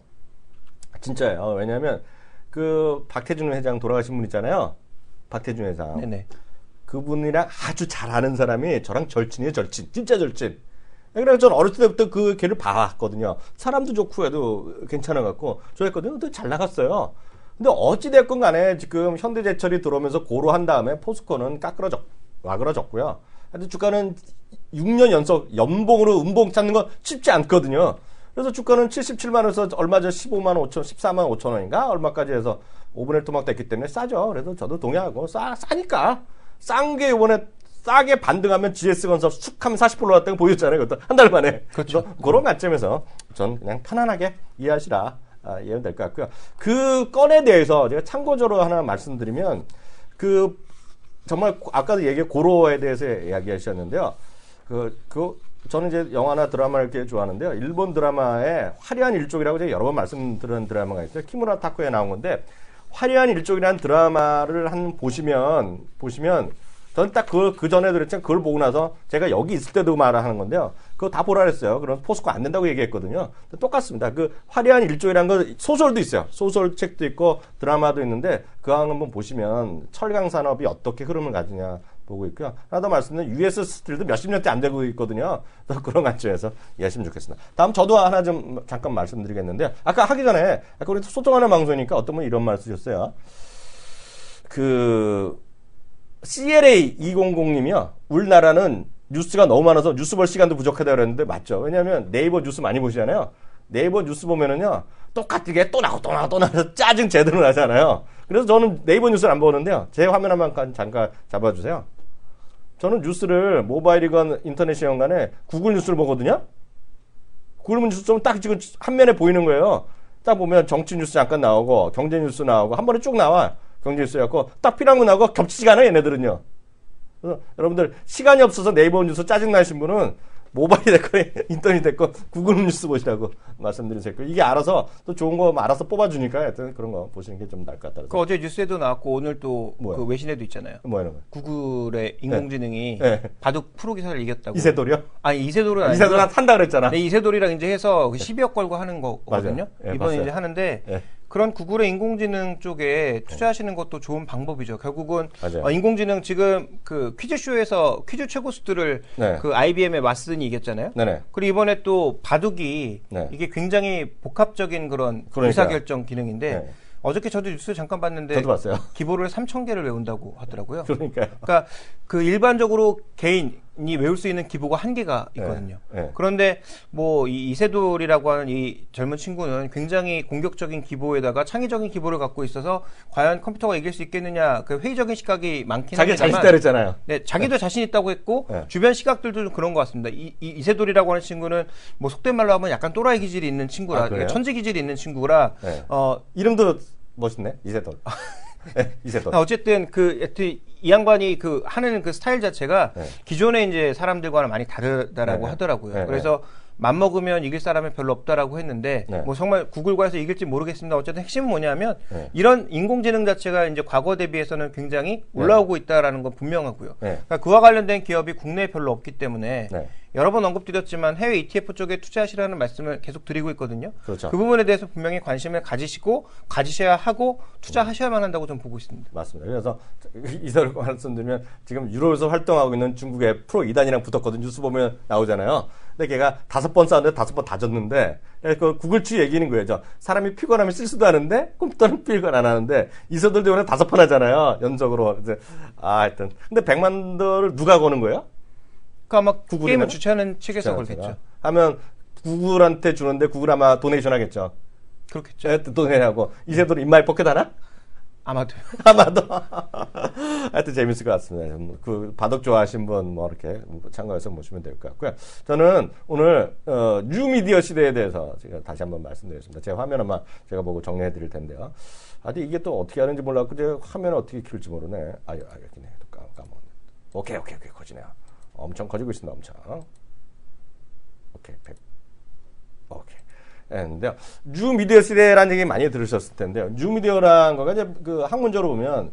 진짜예요. 왜냐면, 그, 박태준 회장 돌아가신 분 있잖아요. 박태준 회장. 네네. 그분이랑 아주 잘 아는 사람이 저랑 절친이에요, 절친. 진짜 절친. 그래서 전 어렸을 때부터 그 걔를 봐왔거든요. 사람도 좋고 해도 괜찮아갖고 좋아했거든요. 근데 잘 나갔어요. 근데 어찌됐건 간에 지금 현대제철이 들어오면서 고루한 다음에 포스코는 까끌어졌, 와그러졌고요. 하여튼 주가는 육 년 연속 연봉으로 음봉 찾는 건 쉽지 않거든요. 그래서 주가는 칠십칠만 원에서 얼마 전 십오만 오천, 십사만 오천 원인가? 얼마까지 해서 오분의 일 토막 됐기 때문에 싸죠. 그래서 저도 동의하고, 싸, 싸니까. 싼 게 이번에 싸게 반등하면 지에스건설 쑥 하면 사십 퍼센트 올랐다고 보였잖아요. 그것도 한 달 만에. 그렇죠. 그런 관점에서 전 그냥 편안하게 이해하시라. 아, 이해는 될 것 같고요. 그 건에 대해서 제가 참고적으로 하나 말씀드리면, 그, 정말 아까도 얘기 고로에 대해서 이야기하셨는데요. 그, 그, 저는 이제 영화나 드라마를 이렇게 좋아하는데요. 일본 드라마에 화려한 일족이라고 제가 여러 번 말씀드린 드라마가 있어요. 키무라 타쿠에 나온 건데, 화려한 일족이라는 드라마를 한 보시면, 보시면, 저는 딱 그, 그 전에도 그랬지만 그걸 보고 나서 제가 여기 있을 때도 말하는 건데요. 그거 다 보라 그랬어요. 그럼 포스코 안 된다고 얘기했거든요. 똑같습니다. 그 화려한 일족이라는 거 소설도 있어요. 소설책도 있고 드라마도 있는데 그거 한번 보시면 철강 산업이 어떻게 흐름을 가지냐 보고 있고요. 하나 더 말씀드리면 유에스 스틸도 몇십 년째 안 되고 있거든요. 그런 관점에서 이해하시면 좋겠습니다. 다음 저도 하나 좀 잠깐 말씀드리겠는데요. 아까 하기 전에 아까 우리 소통하는 방송이니까 어떤 분이 이런 말 쓰셨어요. 그 씨엘에이 이백님이요. 우리나라는 뉴스가 너무 많아서 뉴스 볼 시간도 부족하다고 그랬는데 맞죠. 왜냐하면 네이버 뉴스 많이 보시잖아요. 네이버 뉴스 보면은요. 똑같게 또 나고 또 나고 또 나서 짜증 제대로 나잖아요. 그래서 저는 네이버 뉴스를 안 보는데요. 제 화면 한번 잠깐 잡아주세요. 저는 뉴스를 모바일이건 인터넷이건 간에 구글 뉴스를 보거든요. 구글 뉴스 좀 딱 지금 한 면에 보이는 거예요. 딱 보면 정치 뉴스 잠깐 나오고 경제 뉴스 나오고 한 번에 쭉 나와. 경제 뉴스였고 딱 필요한 거 나오고 겹치지가 않아요. 얘네들은요. 그래서 여러분들 시간이 없어서 네이버 뉴스 짜증나신 분은 모바일이 됐건 인터넷이 됐건 구글 뉴스 보시라고 말씀드리겠고 이게 알아서 또 좋은 거 알아서 뽑아주니까 하여튼 그런 거 보시는 게 좀 나을 것 같다. 그 어제 뉴스에도 나왔고 오늘 또 그 외신에도 있잖아요. 뭐야 거? 구글의 인공지능이 네. 네. 바둑 프로 기사를 이겼다고. 이세돌이요? 아니 이세돌은 아니고. 이세돌은 한다 그랬잖아. 네, 이세돌이랑 이제 해서 그 십이억 걸고 하는 거거든요. 네, 이번에 이제 하는데. 네. 그런 구글의 인공지능 쪽에 투자하시는 것도 좋은 방법이죠. 결국은 어, 인공지능 지금 그 퀴즈쇼에서 퀴즈 최고수들을 네. 그 아이비엠의 왓슨이 이겼잖아요. 네네. 그리고 이번에 또 바둑이 네. 이게 굉장히 복합적인 그런 그러니까. 의사결정 기능인데 네. 어저께 저도 뉴스 잠깐 봤는데 저도 봤어요. 기보를 삼천 개를 외운다고 하더라고요. 그러니까요. 그러니까 그 일반적으로 개인이 외울 수 있는 기보가 한 개가 있거든요. 네, 네. 그런데 뭐 이 이세돌이라고 하는 이 젊은 친구는 굉장히 공격적인 기보에다가 창의적인 기보를 갖고 있어서 과연 컴퓨터가 이길 수 있겠느냐 그 회의적인 시각이 많긴 자기 자신 있다 그랬잖아요. 네, 자기도 네. 자신 있다고 했고 네. 주변 시각들도 좀 그런 것 같습니다. 이, 이 이세돌이라고 하는 친구는 뭐 속된 말로 하면 약간 또라이 기질이 있는 친구라, 아, 그러니까 천재 기질이 있는 친구라 네. 어 이름도 멋있네 이세돌. 네, 이세돌. 어쨌든 그 여튼 이 양반이 그 하는 그 스타일 자체가 네. 기존의 이제 사람들과는 많이 다르다라고 네. 하더라고요. 네. 그래서 맘먹으면 이길 사람이 별로 없다라고 했는데 네. 뭐 정말 구글과에서 이길지 모르겠습니다. 어쨌든 핵심은 뭐냐면 네. 이런 인공지능 자체가 이제 과거 대비해서는 굉장히 올라오고 네. 있다라는 건 분명하고요. 네. 그러니까 그와 관련된 기업이 국내에 별로 없기 때문에 네. 여러 번 언급드렸지만 해외 이티에프 쪽에 투자하시라는 말씀을 계속 드리고 있거든요. 그렇죠. 그 부분에 대해서 분명히 관심을 가지시고 가지셔야 하고 투자하셔야만 한다고 저는 보고 있습니다. 맞습니다. 그래서 이사를 말씀드리면 지금 유럽에서 활동하고 있는 중국의 프로 이 단이랑 붙었거든요. 뉴스 보면 나오잖아요. 근데 걔가 다섯 번 싸웠는데 다섯 번 다 졌는데 그 구글 측 얘기는 거예요. 저 사람이 피곤하면 실수도 하는데 컴퓨터는 피곤 안 하는데 이사들도 이번에 다섯 번 하잖아요. 연속으로. 이제 아 하여튼 근데 백만 달러를 누가 거는 거예요? 그 아마 구글이면? 게임을 주최하는 측에서 걸겠죠. 하면 구글한테 주는데 구글 아마 도네이션 하겠죠. 그렇겠죠. 네, 도네이션하고 이세돌 인마이 포켓 하나? 아마도. 아마도. 하여튼 재밌을 것 같습니다. 그 바둑 좋아하신 분 뭐 이렇게 참고해서 보시면 될 것 같고요. 저는 오늘 어, 뉴미디어 시대에 대해서 제가 다시 한번 말씀드리겠습니다. 제 화면 아마 제가 보고 정리해 드릴 텐데요. 아직 이게 또 어떻게 하는지 몰랐고 제 화면을 어떻게 키울지 모르네. 아유, 아, 여기네. 또 까먹었네. 오케이, 오케이, 오케이. 커지네요. 엄청 커지고 있습니다. 엄청. 오케이, 백. 오케이. 근데요, 뉴미디어 시대라는 얘기 많이 들으셨을 텐데요. 뉴미디어라는 거가 이제 그 학문적으로 보면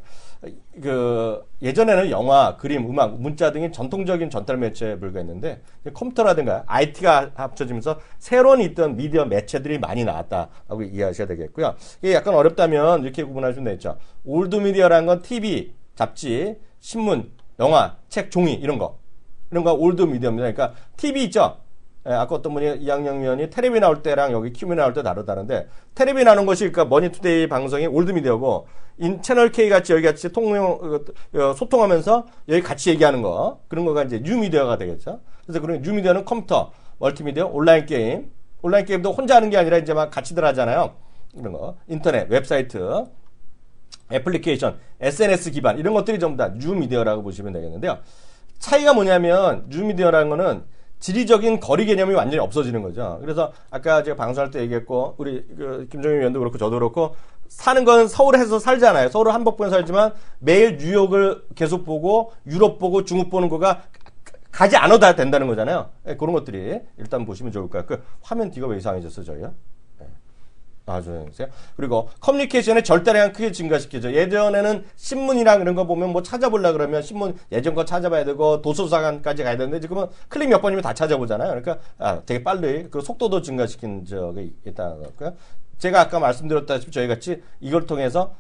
그 예전에는 영화, 그림, 음악, 문자 등이 전통적인 전달 매체에 불과했는데 컴퓨터라든가 아이티가 합쳐지면서 새로운 있던 미디어 매체들이 많이 나왔다라고 이해하셔야 되겠고요. 이게 약간 어렵다면 이렇게 구분하시면 되겠죠. 올드 미디어라는 건 티비, 잡지, 신문, 영화, 책, 종이 이런 거. 이런 거 올드 미디어입니다. 그러니까 티비 있죠? 예, 아까 어떤 분이 이학년 위원이 텔레비 나올 때랑 여기 큐미 나올 때 다르다는데 텔레비 나오는 것이 그러니까 머니투데이 방송이 올드 미디어고 인 채널 K 같이 여기 같이 통용 어, 소통하면서 여기 같이 얘기하는 거 그런 거가 이제 뉴 미디어가 되겠죠. 그래서 그런 뉴 미디어는 컴퓨터, 멀티미디어, 온라인 게임, 온라인 게임도 혼자 하는 게 아니라 이제 막 같이들 하잖아요. 이런 거 인터넷, 웹사이트, 애플리케이션, 에스엔에스 기반 이런 것들이 전부 다 뉴 미디어라고 보시면 되겠는데요. 차이가 뭐냐면 뉴 미디어라는 거는 지리적인 거리 개념이 완전히 없어지는 거죠. 그래서 아까 제가 방송할 때 얘기했고 우리 그 김종인 위원도 그렇고 저도 그렇고 사는 건 서울에서 살잖아요. 서울 한복판에 살지만 매일 뉴욕을 계속 보고 유럽 보고 중국 보는 거가 가지 않아도 된다는 거잖아요. 네, 그런 것들이 일단 보시면 좋을 것 같고요. 화면 뒤가 왜 이상해졌어 저희요? 네. 아, 조용히세요. 그리고 커뮤니케이션의 절대량 크게 증가시키죠. 예전에는 신문이랑 이런 거 보면 뭐 찾아보려 그러면 신문 예전 거 찾아봐야 되고 도서관까지 가야 되는데 지금은 클릭 몇 번이면 다 찾아보잖아요. 그러니까 아, 되게 빨리 그 속도도 증가시킨 적이 있다는 거고요. 제가 아까 말씀드렸다시피 저희 같이 이걸 통해서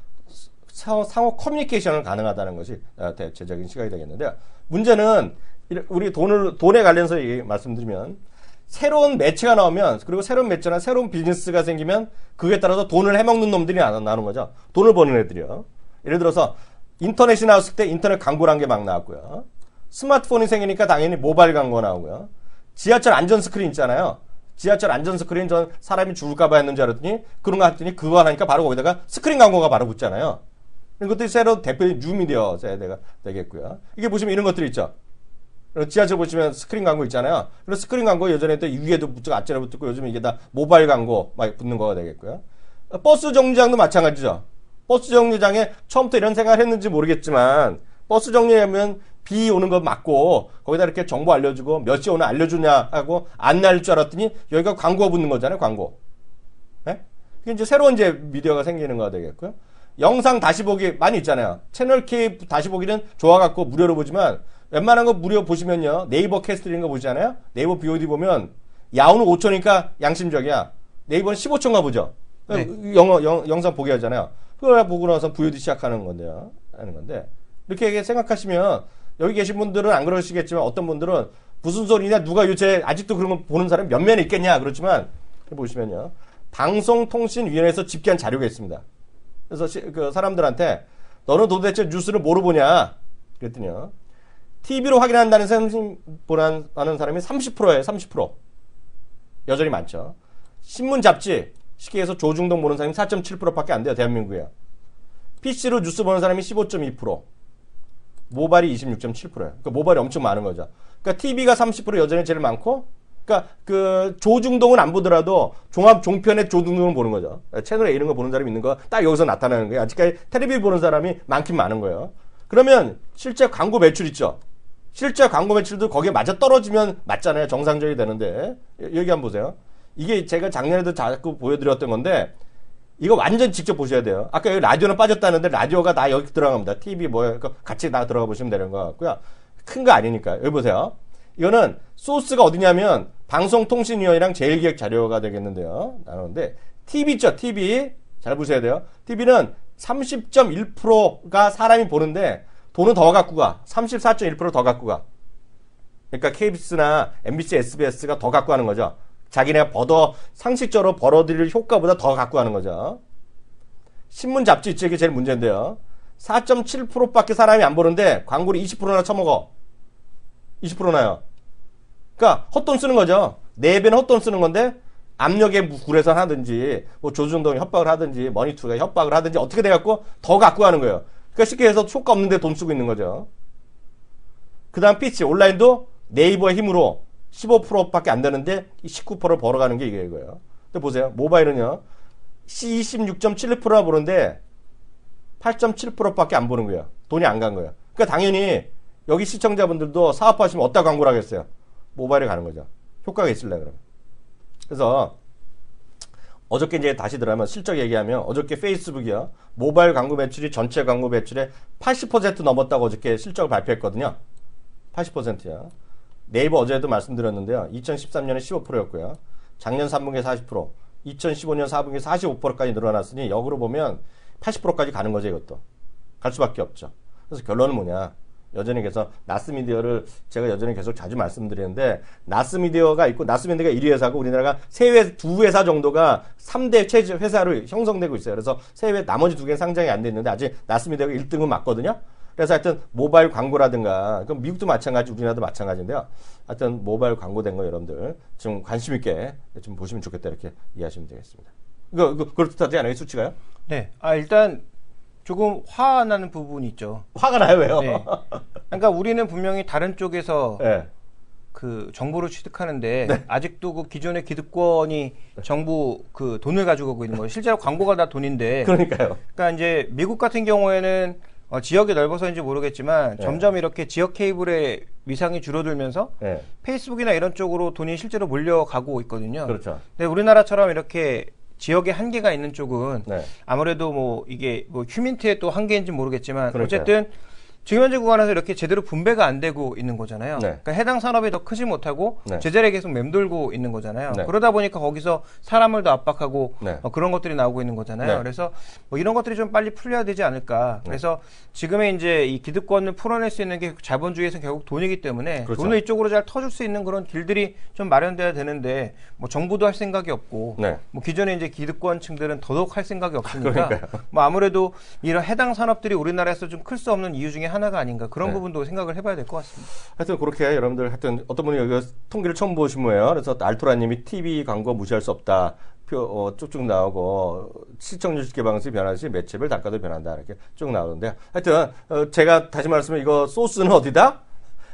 상호 커뮤니케이션을 가능하다는 것이 대체적인 시각이 되겠는데요. 문제는 우리 돈을 돈에 관련해서 말씀드리면 새로운 매체가 나오면 그리고 새로운 매체나 새로운 비즈니스가 생기면 그에 따라서 돈을 해먹는 놈들이 나오는 거죠. 돈을 버는 애들이요. 예를 들어서 인터넷이 나왔을 때 인터넷 광고란 게 막 나왔고요. 스마트폰이 생기니까 당연히 모바일 광고 나오고요. 지하철 안전 스크린 있잖아요. 지하철 안전 스크린 전 사람이 죽을까봐 했는지 알았더니 그런 거 했더니 그거 하니까 바로 거기다가 스크린 광고가 바로 붙잖아요. 이것들이 새로 대표적인 뉴미디어 세대가 되겠고요. 이게 보시면 이런 것들이 있죠. 지하철 보시면 스크린 광고 있잖아요. 그래서 스크린 광고 예전에 또 위에도 붙고 앞전에 붙고 요즘 이게 다 모바일 광고 막 붙는 거가 되겠고요. 버스 정류장도 마찬가지죠. 버스 정류장에 처음부터 이런 생각을 했는지 모르겠지만 버스 정류장이면 비 오는 거 맞고 거기다 이렇게 정보 알려주고 몇 시에 오나 알려주냐 하고 안내할 줄 알았더니 여기가 광고가 붙는 거잖아요. 광고. 네? 이게 이제 새로운 이제 미디어가 생기는 거가 되겠고요. 영상 다시 보기 많이 있잖아요. 채널 K 다시 보기는 좋아갖고 무료로 보지만 웬만한 거 무료 보시면요. 네이버 캐스트링 거 보시잖아요. 네이버 비오디 보면 야오는 오천이니까 양심적이야. 네이버는 십오천가 보죠. 네. 영어, 영, 영상 보게 하잖아요. 그걸 보고 나서 비오디 시작하는 건데요. 하는 건데. 이렇게 생각하시면 여기 계신 분들은 안 그러시겠지만 어떤 분들은 무슨 소리냐 누가 요새 아직도 그런 거 보는 사람이 몇 명 있겠냐 그렇지만 보시면요. 방송통신위원회에서 집계한 자료가 있습니다. 그래서 시, 그 사람들한테 너는 도대체 뉴스를 뭐로 보냐 그랬더니요. 티비로 확인한다는 사람이 보는 사람이 삼십 퍼센트예요. 삼십 퍼센트. 여전히 많죠. 신문 잡지 쉽게 해서 조중동 보는 사람이 사 점 칠 퍼센트밖에 안 돼요. 대한민국에. 피씨로 뉴스 보는 사람이 십오 점 이 퍼센트. 모바일이 이십육 점 칠 퍼센트예요. 그러니까 모바일이 엄청 많은 거죠. 그러니까 티비가 삼십 퍼센트 여전히 제일 많고 그러니까 그 조중동은 안 보더라도 종합 종편의 조중동을 보는 거죠. 채널 A 이런 거 보는 사람이 있는 거 딱 여기서 나타나는 거예요. 아직까지 텔레비전 보는 사람이 많긴 많은 거예요. 그러면 실제 광고 매출 있죠. 실제 광고 매출도 거기에 맞아 떨어지면 맞잖아요. 정상적이 되는데 여기 한번 보세요. 이게 제가 작년에도 자꾸 보여드렸던 건데 이거 완전 직접 보셔야 돼요. 아까 여기 라디오는 빠졌다는데 라디오가 다 여기 들어갑니다. 티비 뭐 같이 다 들어가 보시면 되는 것 같고요. 큰 거 아니니까. 여기 보세요. 이거는 소스가 어디냐면 방송통신위원회랑 제일기획 자료가 되겠는데요. 나오는데 티비 있죠. 티비. 잘 보셔야 돼요. 티비는 삼십 점 일 퍼센트가 사람이 보는데 돈은 더 갖고 가. 삼십사 점 일 퍼센트 더 갖고 가. 그러니까 케이비에스나 엠비씨, 에스비에스가 더 갖고 가는 거죠. 자기네가 벌어, 상식적으로 벌어들일 효과보다 더 갖고 가는 거죠. 신문 잡지 있죠. 이게 제일 문제인데요. 사 점 칠 퍼센트밖에 사람이 안 보는데 광고를 이십 퍼센트나 쳐먹어. 이십 퍼센트나요. 그러니까 헛돈 쓰는 거죠. 네 배는 헛돈 쓰는 건데 압력에 굴해서 하든지 뭐 조중동이 협박을 하든지 머니투가 협박을 하든지 어떻게 돼갖고 더 갖고 가는 거예요. 그러니까 쉽게 해서 효과 없는데 돈 쓰고 있는 거죠. 그 다음 피씨 온라인도 네이버의 힘으로 십오 퍼센트밖에 안 되는데 십구 퍼센트 벌어가는 게 이게 이거예요. 근데 보세요. 모바일은요. 이십육 점 칠 퍼센트나 보는데 팔 점 칠 퍼센트밖에 안 보는 거예요. 돈이 안 간 거예요. 그러니까 당연히 여기 시청자분들도 사업하시면 어디다 광고를 하겠어요? 모바일에 가는 거죠. 효과가 있을래 그러면. 그래서 어저께 이제 다시 들어가면 실적 얘기하면 어저께 페이스북이요. 모바일 광고 매출이 전체 광고 매출의 팔십 퍼센트 넘었다고 어저께 실적을 발표했거든요. 팔십 퍼센트요. 네이버 어제도 말씀드렸는데요. 이천십삼 년에 십오 퍼센트였고요. 작년 삼 분기에 사십 퍼센트, 이천십오 년 사 분기에 사십오 퍼센트까지 늘어났으니 역으로 보면 팔십 퍼센트까지 가는 거죠. 이것도. 갈 수밖에 없죠. 그래서 결론은 뭐냐. 여전히 그래서 나스미디어를 제가 여전히 계속 자주 말씀드리는데 나스미디어가 있고 나스미디어가 일 위 회사고 우리나라가 세 회, 두 회사 정도가 삼 대 최저 회사로 형성되고 있어요. 그래서 세 회, 나머지 두 개는 상장이 안 돼 있는데 아직 나스미디어가 일 등은 맞거든요. 그래서 하여튼 모바일 광고라든가 그럼 미국도 마찬가지 우리나라도 마찬가지인데요. 하여튼 모바일 광고된 거 여러분들 좀 관심 있게 좀 보시면 좋겠다 이렇게 이해하시면 되겠습니다. 이거, 이거 그렇다지 않아요? 수치가요? 네. 아 일단 조금 화나는 부분이 있죠. 화가 나요? 왜요? 네. 그러니까 우리는 분명히 다른 쪽에서 네. 그 정보를 취득하는데 네. 아직도 그 기존의 기득권이 정부 그 돈을 가지고 오고 있는 거예요. 실제로 광고가 다 돈인데. 그러니까요. 그러니까 이제 미국 같은 경우에는 어, 지역이 넓어서인지 모르겠지만 네. 점점 이렇게 지역 케이블의 위상이 줄어들면서 네. 페이스북이나 이런 쪽으로 돈이 실제로 몰려가고 있거든요. 그렇죠. 근데 우리나라처럼 이렇게 지역에 한계가 있는 쪽은 네. 아무래도 뭐 이게 뭐 휴민트의 또 한계인지 모르겠지만 그러니까요. 어쨌든 지금 현재 구간에서 이렇게 제대로 분배가 안 되고 있는 거잖아요. 네. 그러니까 해당 산업이 더 크지 못하고 네. 제자리에 계속 맴돌고 있는 거잖아요. 네. 그러다 보니까 거기서 사람을 더 압박하고 네. 어, 그런 것들이 나오고 있는 거잖아요. 네. 그래서 뭐 이런 것들이 좀 빨리 풀려야 되지 않을까. 그래서 지금의 이제 이 기득권을 풀어낼 수 있는 게 자본주의에서 결국 돈이기 때문에 그렇죠. 돈을 이쪽으로 잘 터줄 수 있는 그런 길들이 좀 마련돼야 되는데 뭐 정부도 할 생각이 없고 네. 뭐 기존에 이제 기득권층들은 더더욱 할 생각이 없으니까 그러니까요. 뭐 아무래도 이런 해당 산업들이 우리나라에서 좀 클 수 없는 이유 중에 하나가 아닌가 그런 네. 부분도 생각을 해봐야 될 것 같습니다. 하여튼 그렇게 여러분들 하여튼 어떤 분이 여기 통계를 처음 보신 거예요. 그래서 알토라님이 티비 광고 무시할 수 없다. 표 어, 쭉쭉 나오고 시청률 집계 방식이 변하듯이 매체별 단가도 변한다 이렇게 쭉 나오는데 하여튼 어, 제가 다시 말씀드리면 이거 소스는 어디다?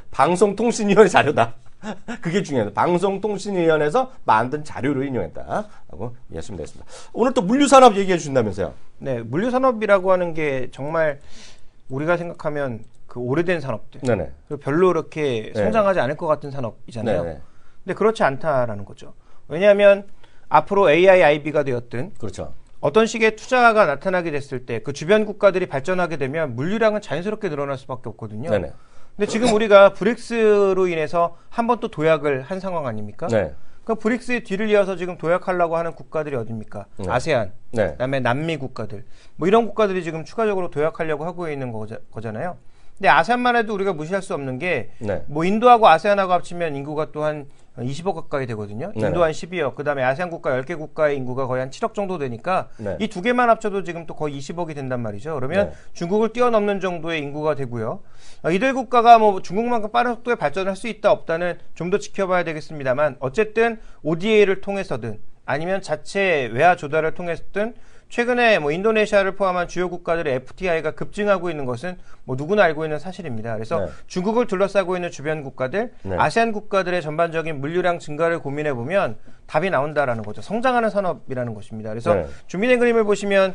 방송통신위원회 자료다. 그게 중요해요. 방송통신위원회에서 만든 자료를 인용했다라고 이해하시면 되겠습니다. 오늘 또 물류산업 얘기해 주신다면서요? 네, 물류산업이라고 하는 게 정말 우리가 생각하면 그 오래된 산업들, 네네. 그리고 별로 이렇게 네. 성장하지 않을 것 같은 산업이잖아요. 네네. 근데 그렇지 않다라는 거죠. 왜냐하면 앞으로 에이아이, 아이비가 되었든 그렇죠. 어떤 식의 투자가 나타나게 됐을 때 그 주변 국가들이 발전하게 되면 물류량은 자연스럽게 늘어날 수밖에 없거든요. 네네. 근데 지금 우리가 브릭스로 인해서 한 번 또 도약을 한 상황 아닙니까? 네. 그 브릭스의 뒤를 이어서 지금 도약하려고 하는 국가들이 어딥니까? 네. 아세안, 네. 그다음에 남미 국가들, 뭐 이런 국가들이 지금 추가적으로 도약하려고 하고 있는 거자, 거잖아요. 근데 아세안만 해도 우리가 무시할 수 없는 게, 네. 뭐 인도하고 아세안하고 합치면 인구가 또 한 이십억 가까이 되거든요. 인도 네네. 한 십이억, 그다음에 아세안 국가 열 개 국가의 인구가 거의 한 칠억 정도 되니까 네. 이 두 개만 합쳐도 지금 또 거의 이십억이 된단 말이죠. 그러면 네. 중국을 뛰어넘는 정도의 인구가 되고요. 어, 이들 국가가 뭐 중국만큼 빠른 속도에 발전할 수 있다 없다는 좀 더 지켜봐야 되겠습니다만 어쨌든 오디에이를 통해서든 아니면 자체 외화 조달을 통해서든 최근에 뭐 인도네시아를 포함한 주요 국가들의 에프티아이가 급증하고 있는 것은 뭐 누구나 알고 있는 사실입니다. 그래서 네. 중국을 둘러싸고 있는 주변 국가들, 네. 아세안 국가들의 전반적인 물류량 증가를 고민해 보면 답이 나온다라는 거죠. 성장하는 산업이라는 것입니다. 그래서 네. 준비된 그림을 보시면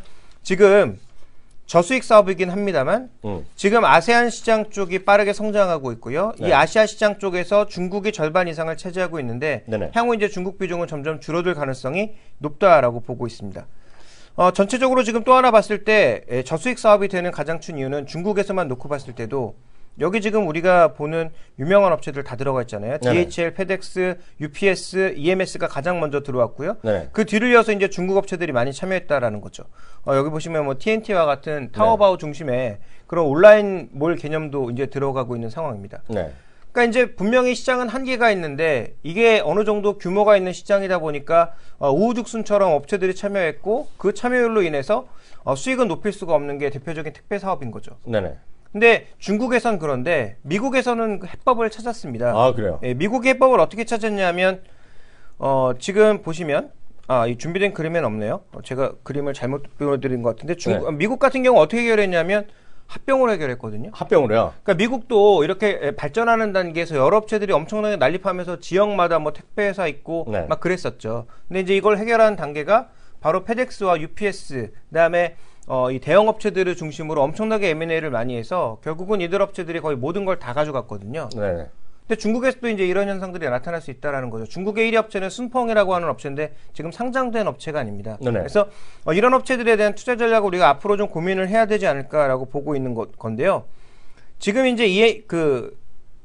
지금 저수익 사업이긴 합니다만 음. 지금 아세안 시장 쪽이 빠르게 성장하고 있고요. 네. 이 아시아 시장 쪽에서 중국이 절반 이상을 차지하고 있는데 네네. 향후 이제 중국 비중은 점점 줄어들 가능성이 높다라고 보고 있습니다. 어, 전체적으로 지금 또 하나 봤을 때 에, 저수익 사업이 되는 가장 큰 이유는 중국에서만 놓고 봤을 때도 여기 지금 우리가 보는 유명한 업체들 다 들어가 있잖아요. 네네. 디에이치엘, 페덱스, 유피에스, 이엠에스가 가장 먼저 들어왔고요. 네. 그 뒤를 이어서 이제 중국 업체들이 많이 참여했다라는 거죠. 어, 여기 보시면 뭐 티엔티와 같은 타오바오 중심의 그런 온라인 몰 개념도 이제 들어가고 있는 상황입니다. 네. 그러니까 이제 분명히 시장은 한계가 있는데 이게 어느 정도 규모가 있는 시장이다 보니까 어, 우후죽순처럼 업체들이 참여했고 그 참여율로 인해서 어, 수익은 높일 수가 없는 게 대표적인 택배 사업인 거죠. 네네. 근데 중국에선 그런데 미국에서는 그 해법을 찾았습니다. 아, 그래요? 예, 미국의 해법을 어떻게 찾았냐면 어, 지금 보시면 아, 이 준비된 그림엔 없네요. 어, 제가 그림을 잘못 보여드린 것 같은데 중국, 네. 미국 같은 경우 어떻게 해결했냐면 합병으로 해결했거든요. 합병으로요? 그러니까 미국도 이렇게 발전하는 단계에서 여러 업체들이 엄청나게 난립하면서 지역마다 뭐 택배 회사 있고 네. 막 그랬었죠. 근데 이제 이걸 해결하는 단계가 바로 페덱스와 유피에스 그다음에 어, 이 대형 업체들을 중심으로 엄청나게 엠 앤 에이를 많이 해서 결국은 이들 업체들이 거의 모든 걸 다 가져갔거든요. 네. 근데 중국에서도 이제 이런 현상들이 나타날 수 있다라는 거죠. 중국의 일 위 업체는 순펑이라고 하는 업체인데 지금 상장된 업체가 아닙니다. 네네. 그래서 어, 이런 업체들에 대한 투자 전략을 우리가 앞으로 좀 고민을 해야 되지 않을까라고 보고 있는 것, 건데요. 지금 이제 이, 그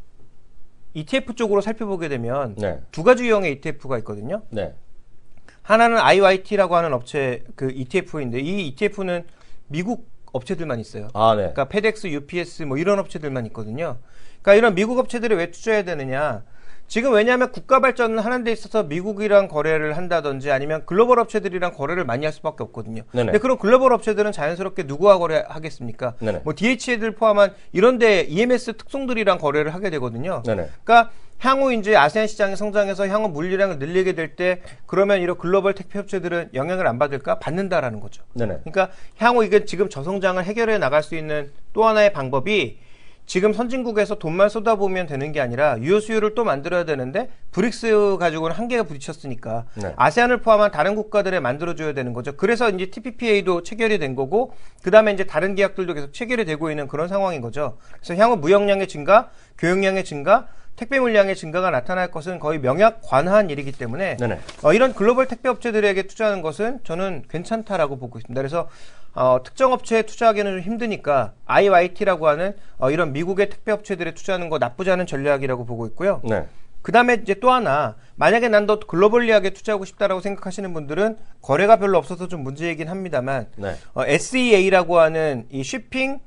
이티에프 쪽으로 살펴보게 되면 네. 두 가지 유형의 이티에프가 있거든요. 네. 하나는 아이와이티라고 하는 업체 그 이티에프인데 이 이티에프는 미국 업체들만 있어요. 아, 네. 그러니까 페덱스, 유피에스 뭐 이런 업체들만 있거든요. 그러니까 이런 미국 업체들이 왜 투자해야 되느냐? 지금 왜냐하면 국가 발전을 하는 데 있어서 미국이랑 거래를 한다든지 아니면 글로벌 업체들이랑 거래를 많이 할 수밖에 없거든요. 네네. 근데 그런 글로벌 업체들은 자연스럽게 누구와 거래하겠습니까? 네네. 뭐 디에이치엘들 포함한 이런데 이엠에스 특송들이랑 거래를 하게 되거든요. 네네. 그러니까 향후 이제 아세안 시장이 성장해서 향후 물류량을 늘리게 될 때 그러면 이런 글로벌 택배 업체들은 영향을 안 받을까? 받는다라는 거죠. 네네. 그러니까 향후 이게 지금 저성장을 해결해 나갈 수 있는 또 하나의 방법이 지금 선진국에서 돈만 쏟아보면 되는 게 아니라 유효 수요를 또 만들어야 되는데 브릭스 가지고는 한계가 부딪혔으니까 네. 아세안을 포함한 다른 국가들에 만들어줘야 되는 거죠. 그래서 이제 티피피에이도 체결이 된 거고 그 다음에 이제 다른 계약들도 계속 체결이 되고 있는 그런 상황인 거죠. 그래서 향후 무역량의 증가, 교역량의 증가, 택배 물량의 증가가 나타날 것은 거의 명약관화한 일이기 때문에 어, 이런 글로벌 택배 업체들에게 투자하는 것은 저는 괜찮다라고 보고 있습니다. 그래서 어, 특정 업체에 투자하기는 좀 힘드니까 아이와이티라고 하는 어, 이런 미국의 택배 업체들에 투자하는 거 나쁘지 않은 전략이라고 보고 있고요. 네. 그 다음에 이제 또 하나, 만약에 난 더 글로벌리하게 투자하고 싶다라고 생각하시는 분들은 거래가 별로 없어서 좀 문제이긴 합니다만 네. 어, 에스이에이라고 하는 이 쉬핑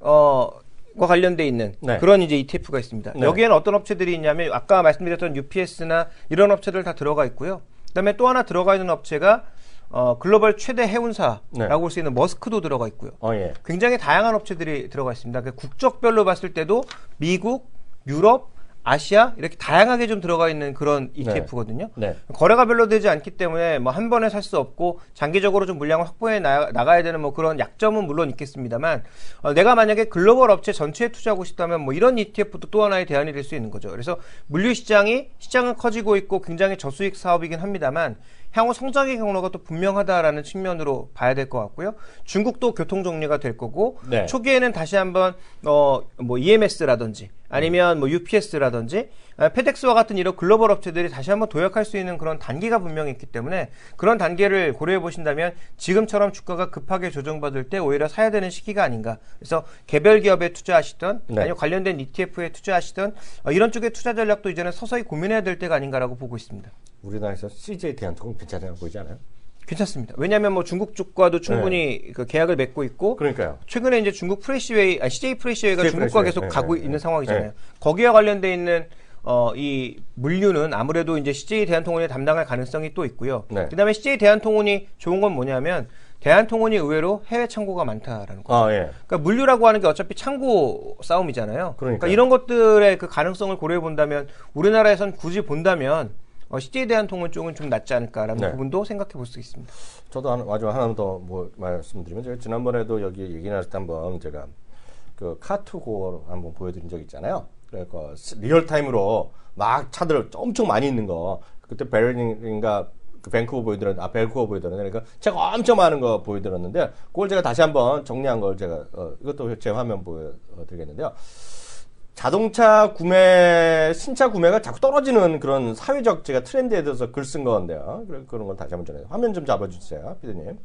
어 과 관련돼 있는 네. 그런 이제 이티에프가 있습니다. 네. 여기에는 어떤 업체들이 있냐면 아까 말씀드렸던 유피에스나 이런 업체들 다 들어가 있고요. 그다음에 또 하나 들어가 있는 업체가 어, 글로벌 최대 해운사라고 네. 볼 수 있는 머스크도 들어가 있고요. 어, 예. 굉장히 다양한 업체들이 들어가 있습니다. 그러니까 국적별로 봤을 때도 미국, 유럽, 아시아 이렇게 다양하게 좀 들어가 있는 그런 이티에프거든요. 네. 거래가 별로 되지 않기 때문에 뭐 한 번에 살 수 없고 장기적으로 좀 물량을 확보해 나, 나가야 되는 뭐 그런 약점은 물론 있겠습니다만 어, 내가 만약에 글로벌 업체 전체에 투자하고 싶다면 뭐 이런 이티에프도 또 하나의 대안이 될 수 있는 거죠. 그래서 물류 시장이 시장은 커지고 있고 굉장히 저수익 사업이긴 합니다만 향후 성장의 경로가 또 분명하다라는 측면으로 봐야 될 것 같고요. 중국도 교통 정리가 될 거고 네. 초기에는 다시 한번 어 뭐 이엠에스라든지 아니면 뭐 유피에스라든지 페덱스와 같은 이런 글로벌 업체들이 다시 한번 도약할 수 있는 그런 단계가 분명히 있기 때문에 그런 단계를 고려해 보신다면 지금처럼 주가가 급하게 조정받을 때 오히려 사야 되는 시기가 아닌가. 그래서 개별 기업에 투자하시던 네. 아니면 관련된 이티에프에 투자하시던 어, 이런 쪽의 투자 전략도 이제는 서서히 고민해야 될 때가 아닌가라고 보고 있습니다. 우리나라에서 씨제이 대한통운 괜찮아 보이지 않아요? 괜찮습니다. 왜냐하면 뭐 중국 쪽과도 충분히 네. 그 계약을 맺고 있고, 그러니까요. 최근에 이제 중국 프레시웨이, 아니 씨제이 프레시웨이가 씨제이 중국과 프레시웨이. 계속 네, 가고 네, 있는 네. 상황이잖아요. 네. 거기와 관련돼 있는 어, 이 물류는 아무래도 이제 씨제이 대한통운이 담당할 가능성이 또 있고요. 네. 그다음에 씨제이 대한통운이 좋은 건 뭐냐면 대한통운이 의외로 해외 창고가 많다라는 거죠. 아, 예. 그러니까 물류라고 하는 게 어차피 창고 싸움이잖아요. 그러니까요. 그러니까 이런 것들의 그 가능성을 고려해 본다면 우리나라에선 굳이 본다면 어, 씨제이 대한통운 쪽은 좀 낫지 않을까라는 네. 부분도 생각해 볼 수 있습니다. 저도 한, 마지막 하나 더 뭐 말씀드리면 제가 지난번에도 여기 얘기 나왔을 때 한번 제가 그 카투고 한번 보여드린 적 있잖아요. 그러니까 리얼타임으로 막 차들 엄청 많이 있는 거 그때 베를린인가 그 밴쿠버 보여드렸는데 아 밴쿠버 보여드렸는데 그러니까 제가 엄청 많은 거 보여드렸는데 그걸 제가 다시 한번 정리한 걸 제가 어, 이것도 제 화면 보여드리겠는데요. 자동차 구매, 신차 구매가 자꾸 떨어지는 그런 사회적 제가 트렌드에 대해서 글 쓴 건데요. 그런 걸 다시 한번 전해요. 화면 좀 잡아주세요, 피디님.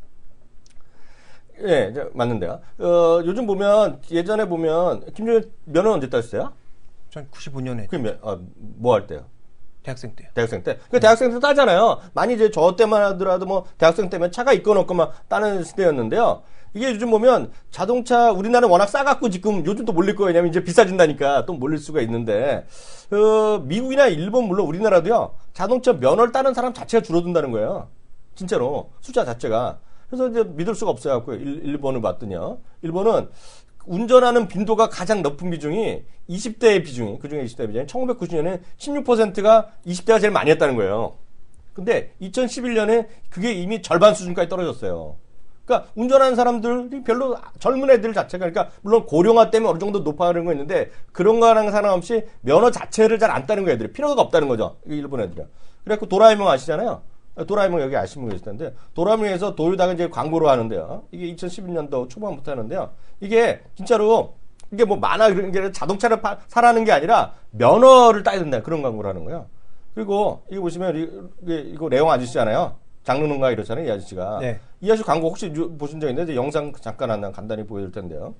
예, 이제 맞는데요. 어, 요즘 보면, 예전에 보면, 김종현 면허 언제 따셨어요? 전 구십오 년에 그 면, 어, 뭐 할 때요? 대학생 때요. 대학생 때. 그 대학생 때 따잖아요. 많이 이제 저 때만 하더라도 뭐, 대학생 때면 차가 있건 없건만 따는 시대였는데요. 이게 요즘 보면 자동차 우리나라는 워낙 싸갖고 지금 요즘 또 몰릴 거예요. 왜냐면 이제 비싸진다니까 또 몰릴 수가 있는데 어, 미국이나 일본 물론 우리나라도요. 자동차 면허를 따는 사람 자체가 줄어든다는 거예요. 진짜로 숫자 자체가. 그래서 이제 믿을 수가 없어요. 일, 일본을 봤더니요. 일본은 운전하는 빈도가 가장 높은 비중이 이십 대의 비중이 그중에 이십 대 비중이 천구백구십 년에 십육 퍼센트가 이십 대가 제일 많이 했다는 거예요. 근데 이천십일 년에 그게 이미 절반 수준까지 떨어졌어요. 그러니까 운전하는 사람들이 별로 젊은 애들 자체가 그러니까 물론 고령화 때문에 어느 정도 높아지는 거 있는데 그런 거랑 상관없이 면허 자체를 잘 안 따는 거 애들이 필요가 없다는 거죠. 일본 애들이. 그래갖고 도라에몽 아시잖아요. 도라에몽 여기 아시는 분 계실 텐데 도라에몽에서 도요다가 이제 광고를 하는데요. 이게 이천십일 년도 초반부터 하는데요. 이게 진짜로 이게 뭐 만화 그런 게 아니라 자동차를 파, 사라는 게 아니라 면허를 따야 된다 그런 광고를 하는 거예요. 그리고 이거 보시면 이게 이거 레옹 아저씨잖아요. 장르는가 이러잖아요, 이 아저씨가. 네. 이 아저씨 광고 혹시 보신 적 있는데 영상 잠깐 하나 간단히 보여드릴 텐데요.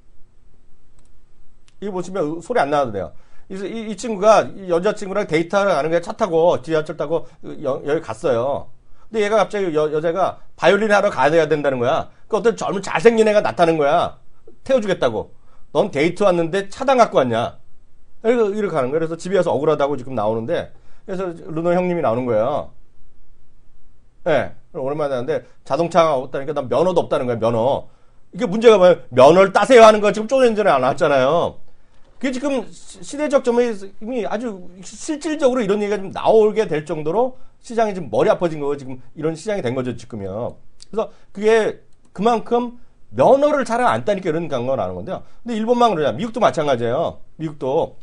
이거 보시면 소리 안 나와도 돼요. 이, 이, 이 친구가 이 여자친구랑 데이트하러 가는 거야. 차 타고 지하철 타고 여, 여기 갔어요. 근데 얘가 갑자기 여, 여자가 바이올린 하러 가야 된다는 거야. 그 어떤 젊은 잘생긴 애가 나타나는 거야. 태워주겠다고. 넌 데이트 왔는데 차당 갖고 왔냐? 이렇게, 이렇게 가는 거야. 그래서 집에 와서 억울하다고 지금 나오는데 그래서 르노 형님이 나오는 거예요. 예, 네, 오랜만에 하는데 자동차가 없다니까 난 면허도 없다는 거야, 면허. 이게 문제가 뭐예요? 면허를 따세요 하는 거 지금 좀 년 전에 안 나왔잖아요. 그게 지금 시대적 점이 아주 실질적으로 이런 얘기가 좀 나오게 될 정도로 시장이 지금 머리 아파진 거고 지금 이런 시장이 된 거죠, 지금요. 그래서 그게 그만큼 면허를 잘 안 따니까 이런 경우가 나는 건데요. 근데 일본만 그러냐. 미국도 마찬가지예요. 미국도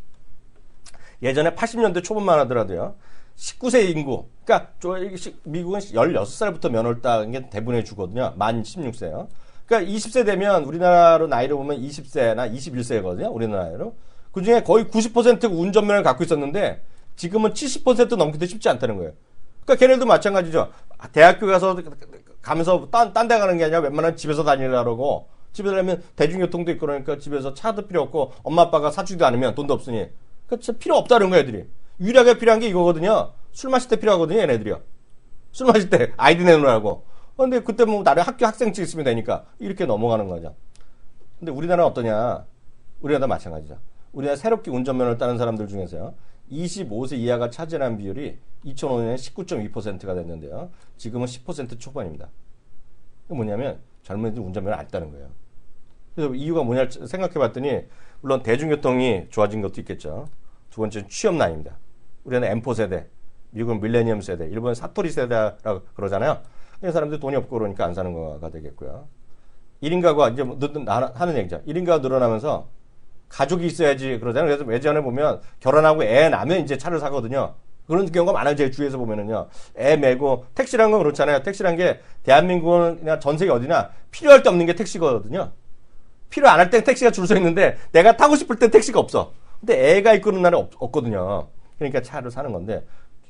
예전에 팔십 년대 초반만 하더라도요. 십구 세 인구. 그러니까 미국은 열여섯 살부터 면허를 따는 게 대부분에 주거든요. 만 십육 세요. 그러니까 이십 세 되면 우리나라로 나이로 보면 이십 세나 이십일 세거든요. 우리나라로. 그중에 거의 구십 퍼센트가 운전면허를 갖고 있었는데 지금은 칠십 퍼센트 넘기도 쉽지 않다는 거예요. 그러니까 걔네들도 마찬가지죠. 대학교 가서 가면서 딴, 딴 데 가는 게 아니라 웬만하면 집에서 다니려고. 집에서 가면 대중교통도 있고 그러니까 집에서 차도 필요 없고 엄마 아빠가 사주지도 않으면 돈도 없으니. 그러니까 진짜 필요 없다는 거야, 애들이. 유일하게 필요한 게 이거거든요. 술 마실 때 필요하거든요, 얘네들이요. 술 마실 때 아이디 내놓으라고. 근데 그때 뭐 나를 학교 학생증 있으면 되니까 이렇게 넘어가는 거죠. 근데 우리나라는 어떠냐? 우리나라도 마찬가지죠. 우리나라 새롭게 운전면허를 따는 사람들 중에서요. 이십오 세 이하가 차지하는 비율이 이천오 년에 십구 점 이 퍼센트가 됐는데요. 지금은 십 퍼센트 초반입니다. 이게 뭐냐면 젊은이들 운전면허 안 따는 거예요. 그래서 이유가 뭐냐 생각해 봤더니 물론 대중교통이 좋아진 것도 있겠죠. 두 번째는 취업 난입니다. 우리는 엠 사 세대, 미국은 밀레니엄 세대, 일본은 사토리 세대라고 그러잖아요. 이 사람들이 돈이 없고 그러니까 안 사는 거가 되겠고요. 일 인 가구가 이제 뭐 하는 얘기죠. 일 인 가구 늘어나면서 가족이 있어야지 그러잖아요. 그래서 예전에 보면 결혼하고 애 낳으면 이제 차를 사거든요. 그런 경우가 많아요. 제 주위에서 보면은요. 애 메고 택시란 건 그렇잖아요. 택시란 게 대한민국은 그냥 전 세계 어디나 필요할 때 없는 게 택시거든요. 필요 안 할 때 택시가 줄 서 있는데 내가 타고 싶을 때 택시가 없어. 근데 애가 있고는 날에 없, 없거든요. 그러니까 차를 사는 건데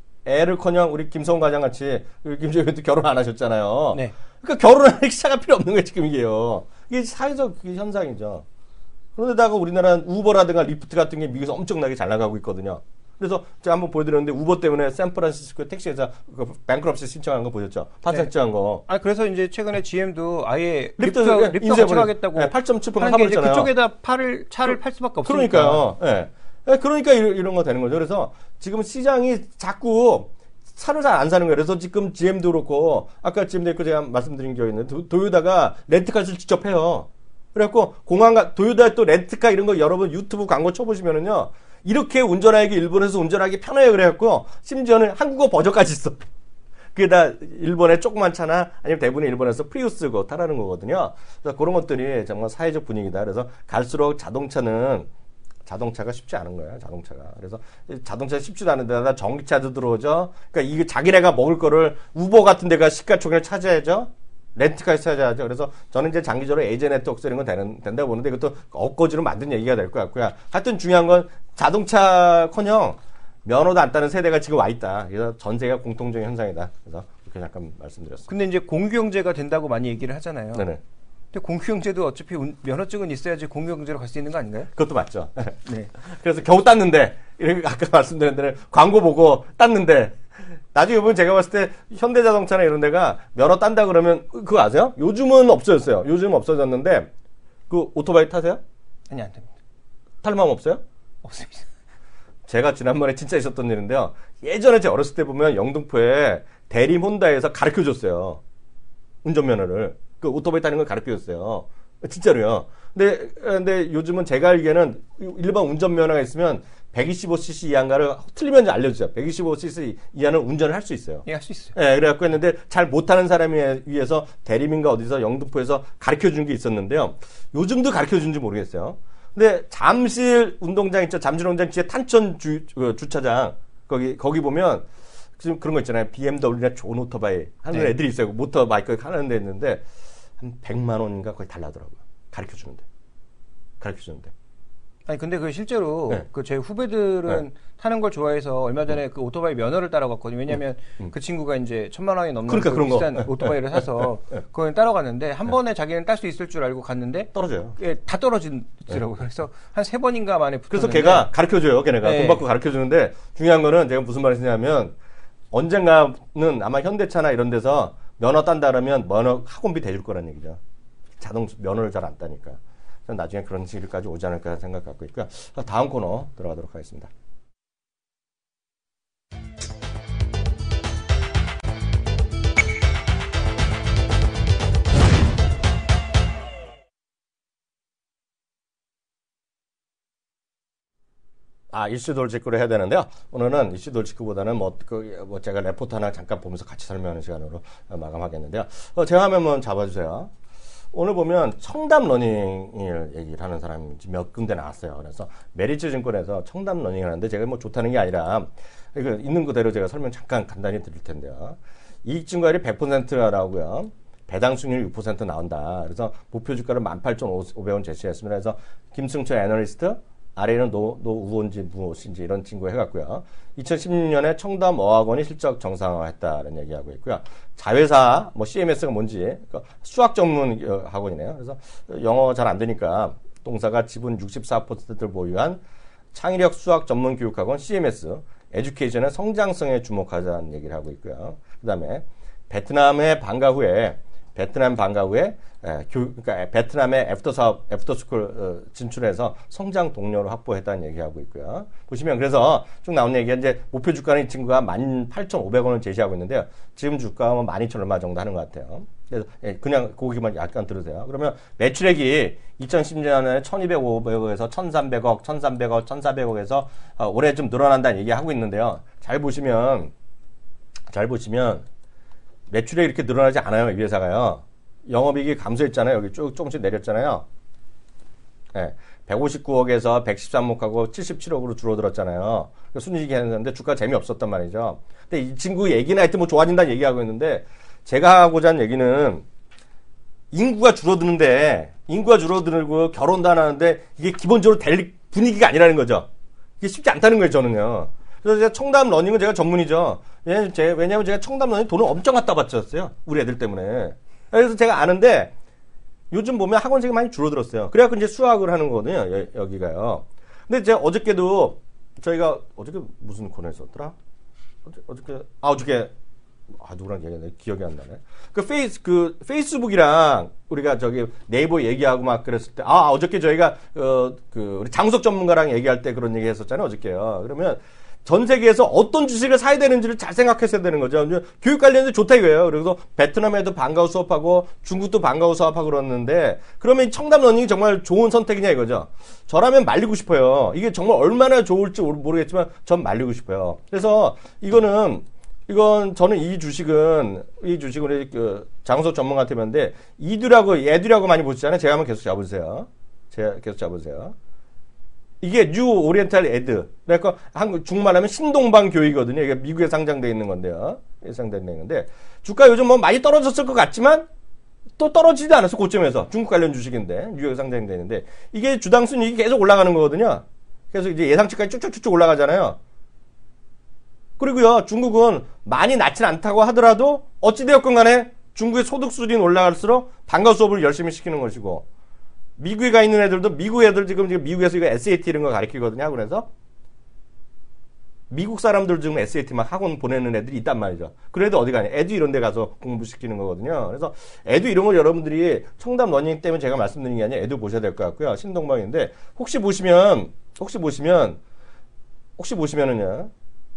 애를커녕 우리 김성훈 과장 같이 김정일 의원도 결혼 안 하셨잖아요. 네. 그러니까 결혼하는 차가 필요 없는 거예요. 지금 이게요. 이게 사회적 현상이죠. 그런데다가 우리나라는 우버라든가 리프트 같은 게 미국에서 엄청나게 잘 나가고 있거든요. 그래서 제가 한번 보여드렸는데 우버 때문에 샌프란시스코 택시에서 그 뱅크럽시 신청한 거 보셨죠? 파산증한 거. 아 그래서 이제 최근에 지엠도 아예 리프트 리프트, 리프트 같이 가겠다고 네, 팔 점 칠 퍼센트 사버렸잖아요. 그쪽에다 팔을 차를 그, 팔 수밖에 없으니까. 그러니까요. 예. 네. 그러니까 이런, 이런 거 되는 거죠. 그래서 지금 시장이 자꾸 차를 잘 안 사는 거예요. 그래서 지금 지엠도 그렇고 아까 지엠도 있고 제가 말씀드린 게 있는데 도, 도요다가 렌트카를 직접 해요. 그래갖고 공항 도요다 또 렌트카 이런 거 여러분 유튜브 광고 쳐보시면은요. 이렇게 운전하기 일본에서 운전하기 편해요. 그래갖고 심지어는 한국어 버전까지 있어. 그게 다 일본의 조그만 차나 아니면 대부분의 일본에서 프리우스고 타라는 거거든요. 그래서 그런 것들이 정말 사회적 분위기다. 그래서 갈수록 자동차는 자동차가 쉽지 않은 거예요. 자동차가. 그래서 자동차가 쉽지도 않은 데다가 전기차도 들어오죠. 그러니까 이게 자기네가 먹을 거를 우버 같은 데가 시가총액을 차지하죠. 렌트카에서 찾아야죠. 그래서 저는 이제 장기적으로 에이전 네트워크 이런 건 되는, 된다고 보는데 이것도 엇거지로 만든 얘기가 될 것 같고요. 하여튼 중요한 건 자동차커녕 면허도 안 따는 세대가 지금 와 있다. 그래서 전 세계가 공통적인 현상이다. 그래서 그렇게 잠깐 말씀드렸습니다. 근데 이제 공유경제가 된다고 많이 얘기를 하잖아요. 네네. 근데 공유경제도 어차피 면허증은 있어야지 공유경제로 갈 수 있는 거 아닌가요? 그것도 맞죠. 네. 그래서 겨우 땄는데, 이렇게 아까 말씀드린 대로 광고 보고 땄는데, 나중에 보면 제가 봤을 때 현대자동차나 이런 데가 면허 딴다 그러면 그거 아세요? 요즘은 없어졌어요. 요즘은 없어졌는데 그 오토바이 타세요? 아니 안 됩니다. 탈 마음 없어요? 없습니다. 제가 지난번에 진짜 있었던 일인데요. 예전에 제 어렸을 때 보면 영등포에 대림 혼다에서 가르쳐줬어요. 운전면허를. 그 오토바이 타는 걸 가르쳐줬어요. 진짜로요. 근데, 근데 요즘은 제가 알기에는 일반 운전면허가 있으면 백이십오 씨씨 이하인가를 틀리면 알려주세요. 백이십오 씨씨 이하는 운전을 할 수 있어요. 예, 할 수 있어요. 예, 그래갖고 했는데 잘 못하는 사람에 위해서 대림인가 어디서 영등포에서 가르쳐 준 게 있었는데요. 요즘도 가르쳐 준지 모르겠어요. 근데 잠실 운동장 있죠. 잠실 운동장 뒤에 탄천 주, 그 주차장 거기 거기 보면 지금 그런 거 있잖아요. 비엠더블유나 좋은 오토바이 하는 네. 애들이 있어요. 모터바이크 하는 데 있는데 한 백만 원인가 거의 달라더라고요. 가르쳐 주는데. 가르쳐 주는데. 아니 근데 그 실제로 네. 그 제 후배들은 네. 타는 걸 좋아해서 얼마 전에 음. 그 오토바이 면허를 따라갔거든요. 왜냐하면 음. 음. 그 친구가 이제 천만 원이 넘는 그러니까 그 그런 비싼 거. 오토바이를 사서 그걸 따라갔는데 한 번에 자기는 딸 수 있을 줄 알고 갔는데 떨어져요. 예, 다 떨어지더라고요. 네. 그래서 한 세 번인가 만에 붙었는데 그래서 걔가 가르쳐줘요. 걔네가 네. 돈 받고 가르쳐주는데 중요한 거는 제가 무슨 말이냐면 언젠가는 아마 현대차나 이런 데서 면허 딴다 그러면 면허 학원비 대줄 거란 얘기죠. 자동 면허를 잘 안 따니까. 나중에 그런 시기까지 오지 않을까 생각 갖고 있고요. 다음 코너 들어가도록 하겠습니다. 아, 이슈 돌직구를 해야 되는데요. 오늘은 이슈 돌직구보다는 뭐, 그, 뭐 제가 레포트 하나 잠깐 보면서 같이 설명하는 시간으로 마감하겠는데요. 어, 제 화면 한번 잡아주세요. 오늘 보면 청담 러닝을 얘기를 하는 사람이 몇 군데 나왔어요. 그래서 메리츠 증권에서 청담 러닝을 하는데 제가 뭐 좋다는 게 아니라 이거 있는 그대로 제가 설명 잠깐 간단히 드릴 텐데요. 이익 증가율이 백 퍼센트라고요. 배당 수익률 육 퍼센트 나온다. 그래서 목표 주가를 만 팔천오백 원 제시했습니다. 그래서 김승철 애널리스트, 아래는 노, 노우원지 무엇인지 이런 친구 해갖고요. 이천십육 년에 청담 어학원이 실적 정상화했다는 얘기하고 있고요. 자회사, 뭐 씨엠에스가 뭔지, 그러니까 수학 전문 학원이네요. 그래서 영어 잘 안 되니까 동사가 지분 육십사 퍼센트를 보유한 창의력 수학 전문 교육학원 씨엠에스, 에듀케이션의 성장성에 주목하자는 얘기를 하고 있고요. 그 다음에 베트남의 방과 후에 베트남 방과 후에 에, 교, 그러니까 베트남의 애프터 사업, 애프터 스쿨 어, 진출해서 성장 동료를 확보했다는 얘기하고 있고요. 보시면 그래서 쭉 나온 얘기가 이제 목표 주가는 이 친구가 만 팔천오백 원을 제시하고 있는데요. 지금 주가는 만 이천 얼마 정도 하는 것 같아요. 그래서 예, 그냥 거기만 약간 들으세요. 그러면 매출액이 이천십 년에 천이백오백억에서 천삼백억, 천삼백억, 천사백억에서 어, 올해 좀 늘어난다는 얘기하고 있는데요. 잘 보시면 잘 보시면 매출액이 이렇게 늘어나지 않아요. 이 회사가요. 영업이익이 감소했잖아요. 여기 쭉 조금씩 내렸잖아요. 네, 백오십구억에서 백십삼억하고 칠십칠억으로 줄어들었잖아요. 순이익이 했는데 주가 재미없었단 말이죠. 근데 이 친구 얘기는 하여튼 뭐 좋아진다는 얘기하고 있는데 제가 하고자 하는 얘기는 인구가 줄어드는데 인구가 줄어들고 결혼도 안 하는데 이게 기본적으로 될 분위기가 아니라는 거죠. 이게 쉽지 않다는 거예요. 저는요. 그래서 제가 청담 러닝은 제가 전문이죠. 왜냐하면 제가 청담 러닝 돈을 엄청 갖다 바쳤어요. 우리 애들 때문에. 그래서 제가 아는데 요즘 보면 학원생이 많이 줄어들었어요. 그래갖고 이제 수학을 하는 거거든요. 여, 여기가요. 근데 제가 어저께도 저희가 어저께 무슨 코너에 썼더라? 어저, 어저께 아 어저께 아 누구랑 얘기했나 기억이 안 나네. 그 페이스 그 페이스북이랑 우리가 저기 네이버 얘기하고 막 그랬을 때 아 어저께 저희가 어 그 우리 장석 전문가랑 얘기할 때 그런 얘기 했었잖아요. 어저께요. 그러면 전 세계에서 어떤 주식을 사야 되는지를 잘 생각했어야 되는 거죠. 교육 관련해서 좋다 이거예요. 그래서 베트남에도 방과후 수업하고 중국도 방과후 수업하고 그러는데 그러면 청담 러닝이 정말 좋은 선택이냐 이거죠. 저라면 말리고 싶어요. 이게 정말 얼마나 좋을지 모르겠지만 전 말리고 싶어요. 그래서 이거는 이건 저는 이 주식은 이 주식은 우리 그 장소 전문가한테 봤는데 이두라고 애두라고 많이 보시잖아요. 제가 한번 계속 잡으세요. 제가 계속 잡으세요. 이게 뉴 오리엔탈 에드. 그러니까 한국 중말하면 신동방 교육이거든요. 이게 미국에 상장되어 있는 건데요. 상장되어 있는 건데 주가 요즘 뭐 많이 떨어졌을 것 같지만 또 떨어지지 않았어. 고점에서 중국 관련 주식인데 뉴욕에 상장되어 있는데 이게 주당 순이익이 계속 올라가는 거거든요. 그래서 이제 예상치까지 쭉쭉쭉쭉 올라가잖아요. 그리고요 중국은 많이 낮진 않다고 하더라도 어찌되었건 간에 중국의 소득 수준이 올라갈수록 방과 수업을 열심히 시키는 것이고 미국에 가 있는 애들도 미국 애들 지금 미국에서 이거 에스에이티 이런 거 가르치거든요. 학원에서 미국 사람들 지금 에스에이티 막 학원 보내는 애들이 있단 말이죠. 그래도 어디 가냐? 에듀 이런 데 가서 공부시키는 거거든요. 그래서 에듀 이런 걸 여러분들이 청담 러닝 때문에 제가 말씀드리는 게 아니라 에듀 보셔야 될 것 같고요. 신동방인데 혹시 보시면 혹시 보시면 혹시 보시면은요.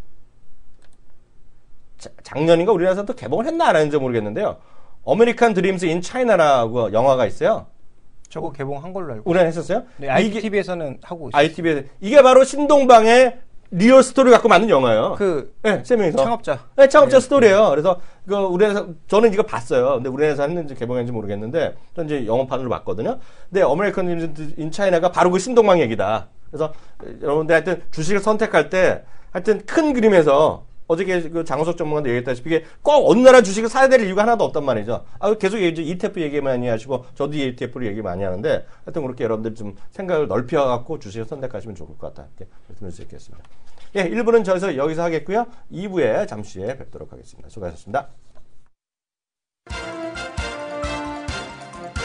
자, 작년인가 우리나라에서 또 개봉을 했나 안 했는지 모르겠는데요. 아메리칸 드림스 인 차이나라고 영화가 있어요. 저거 개봉한 걸로 알고. 우리나라 했었어요? 네, 아이티비에서는 하고 있어요. 아이티비에서 이게 바로 신동방의 리얼 스토리 갖고 만든 영화예요. 그 네, 세 명이서 창업자. 네, 창업자 네. 스토리예요. 그래서 그 우리나라 저는 이거 봤어요. 근데 우리나라에서 했는지 개봉했는지 모르겠는데 전 이제 영어판으로 봤거든요. 근데 아메리칸 드림스 인 차이나가 바로 그 신동방 얘기다. 그래서 여러분들 하여튼 주식을 선택할 때 하여튼 큰 그림에서 어저께 그 장호석 전문가도 얘기했다시피 이게 꼭 어느 나라 주식을 사야 될 이유가 하나도 없단 말이죠. 아, 계속 이제 이티에프 얘기 많이 하시고 저도 이티에프를 얘기 많이 하는데 하여튼 그렇게 여러분들 좀 생각을 넓혀갖고 주식을 선택하시면 좋을 것 같다. 이렇게 말씀드릴 수 있겠습니다. 예, 일 부는 저에서 여기서 하겠고요. 이 부에 잠시 후에 뵙도록 하겠습니다. 수고하셨습니다.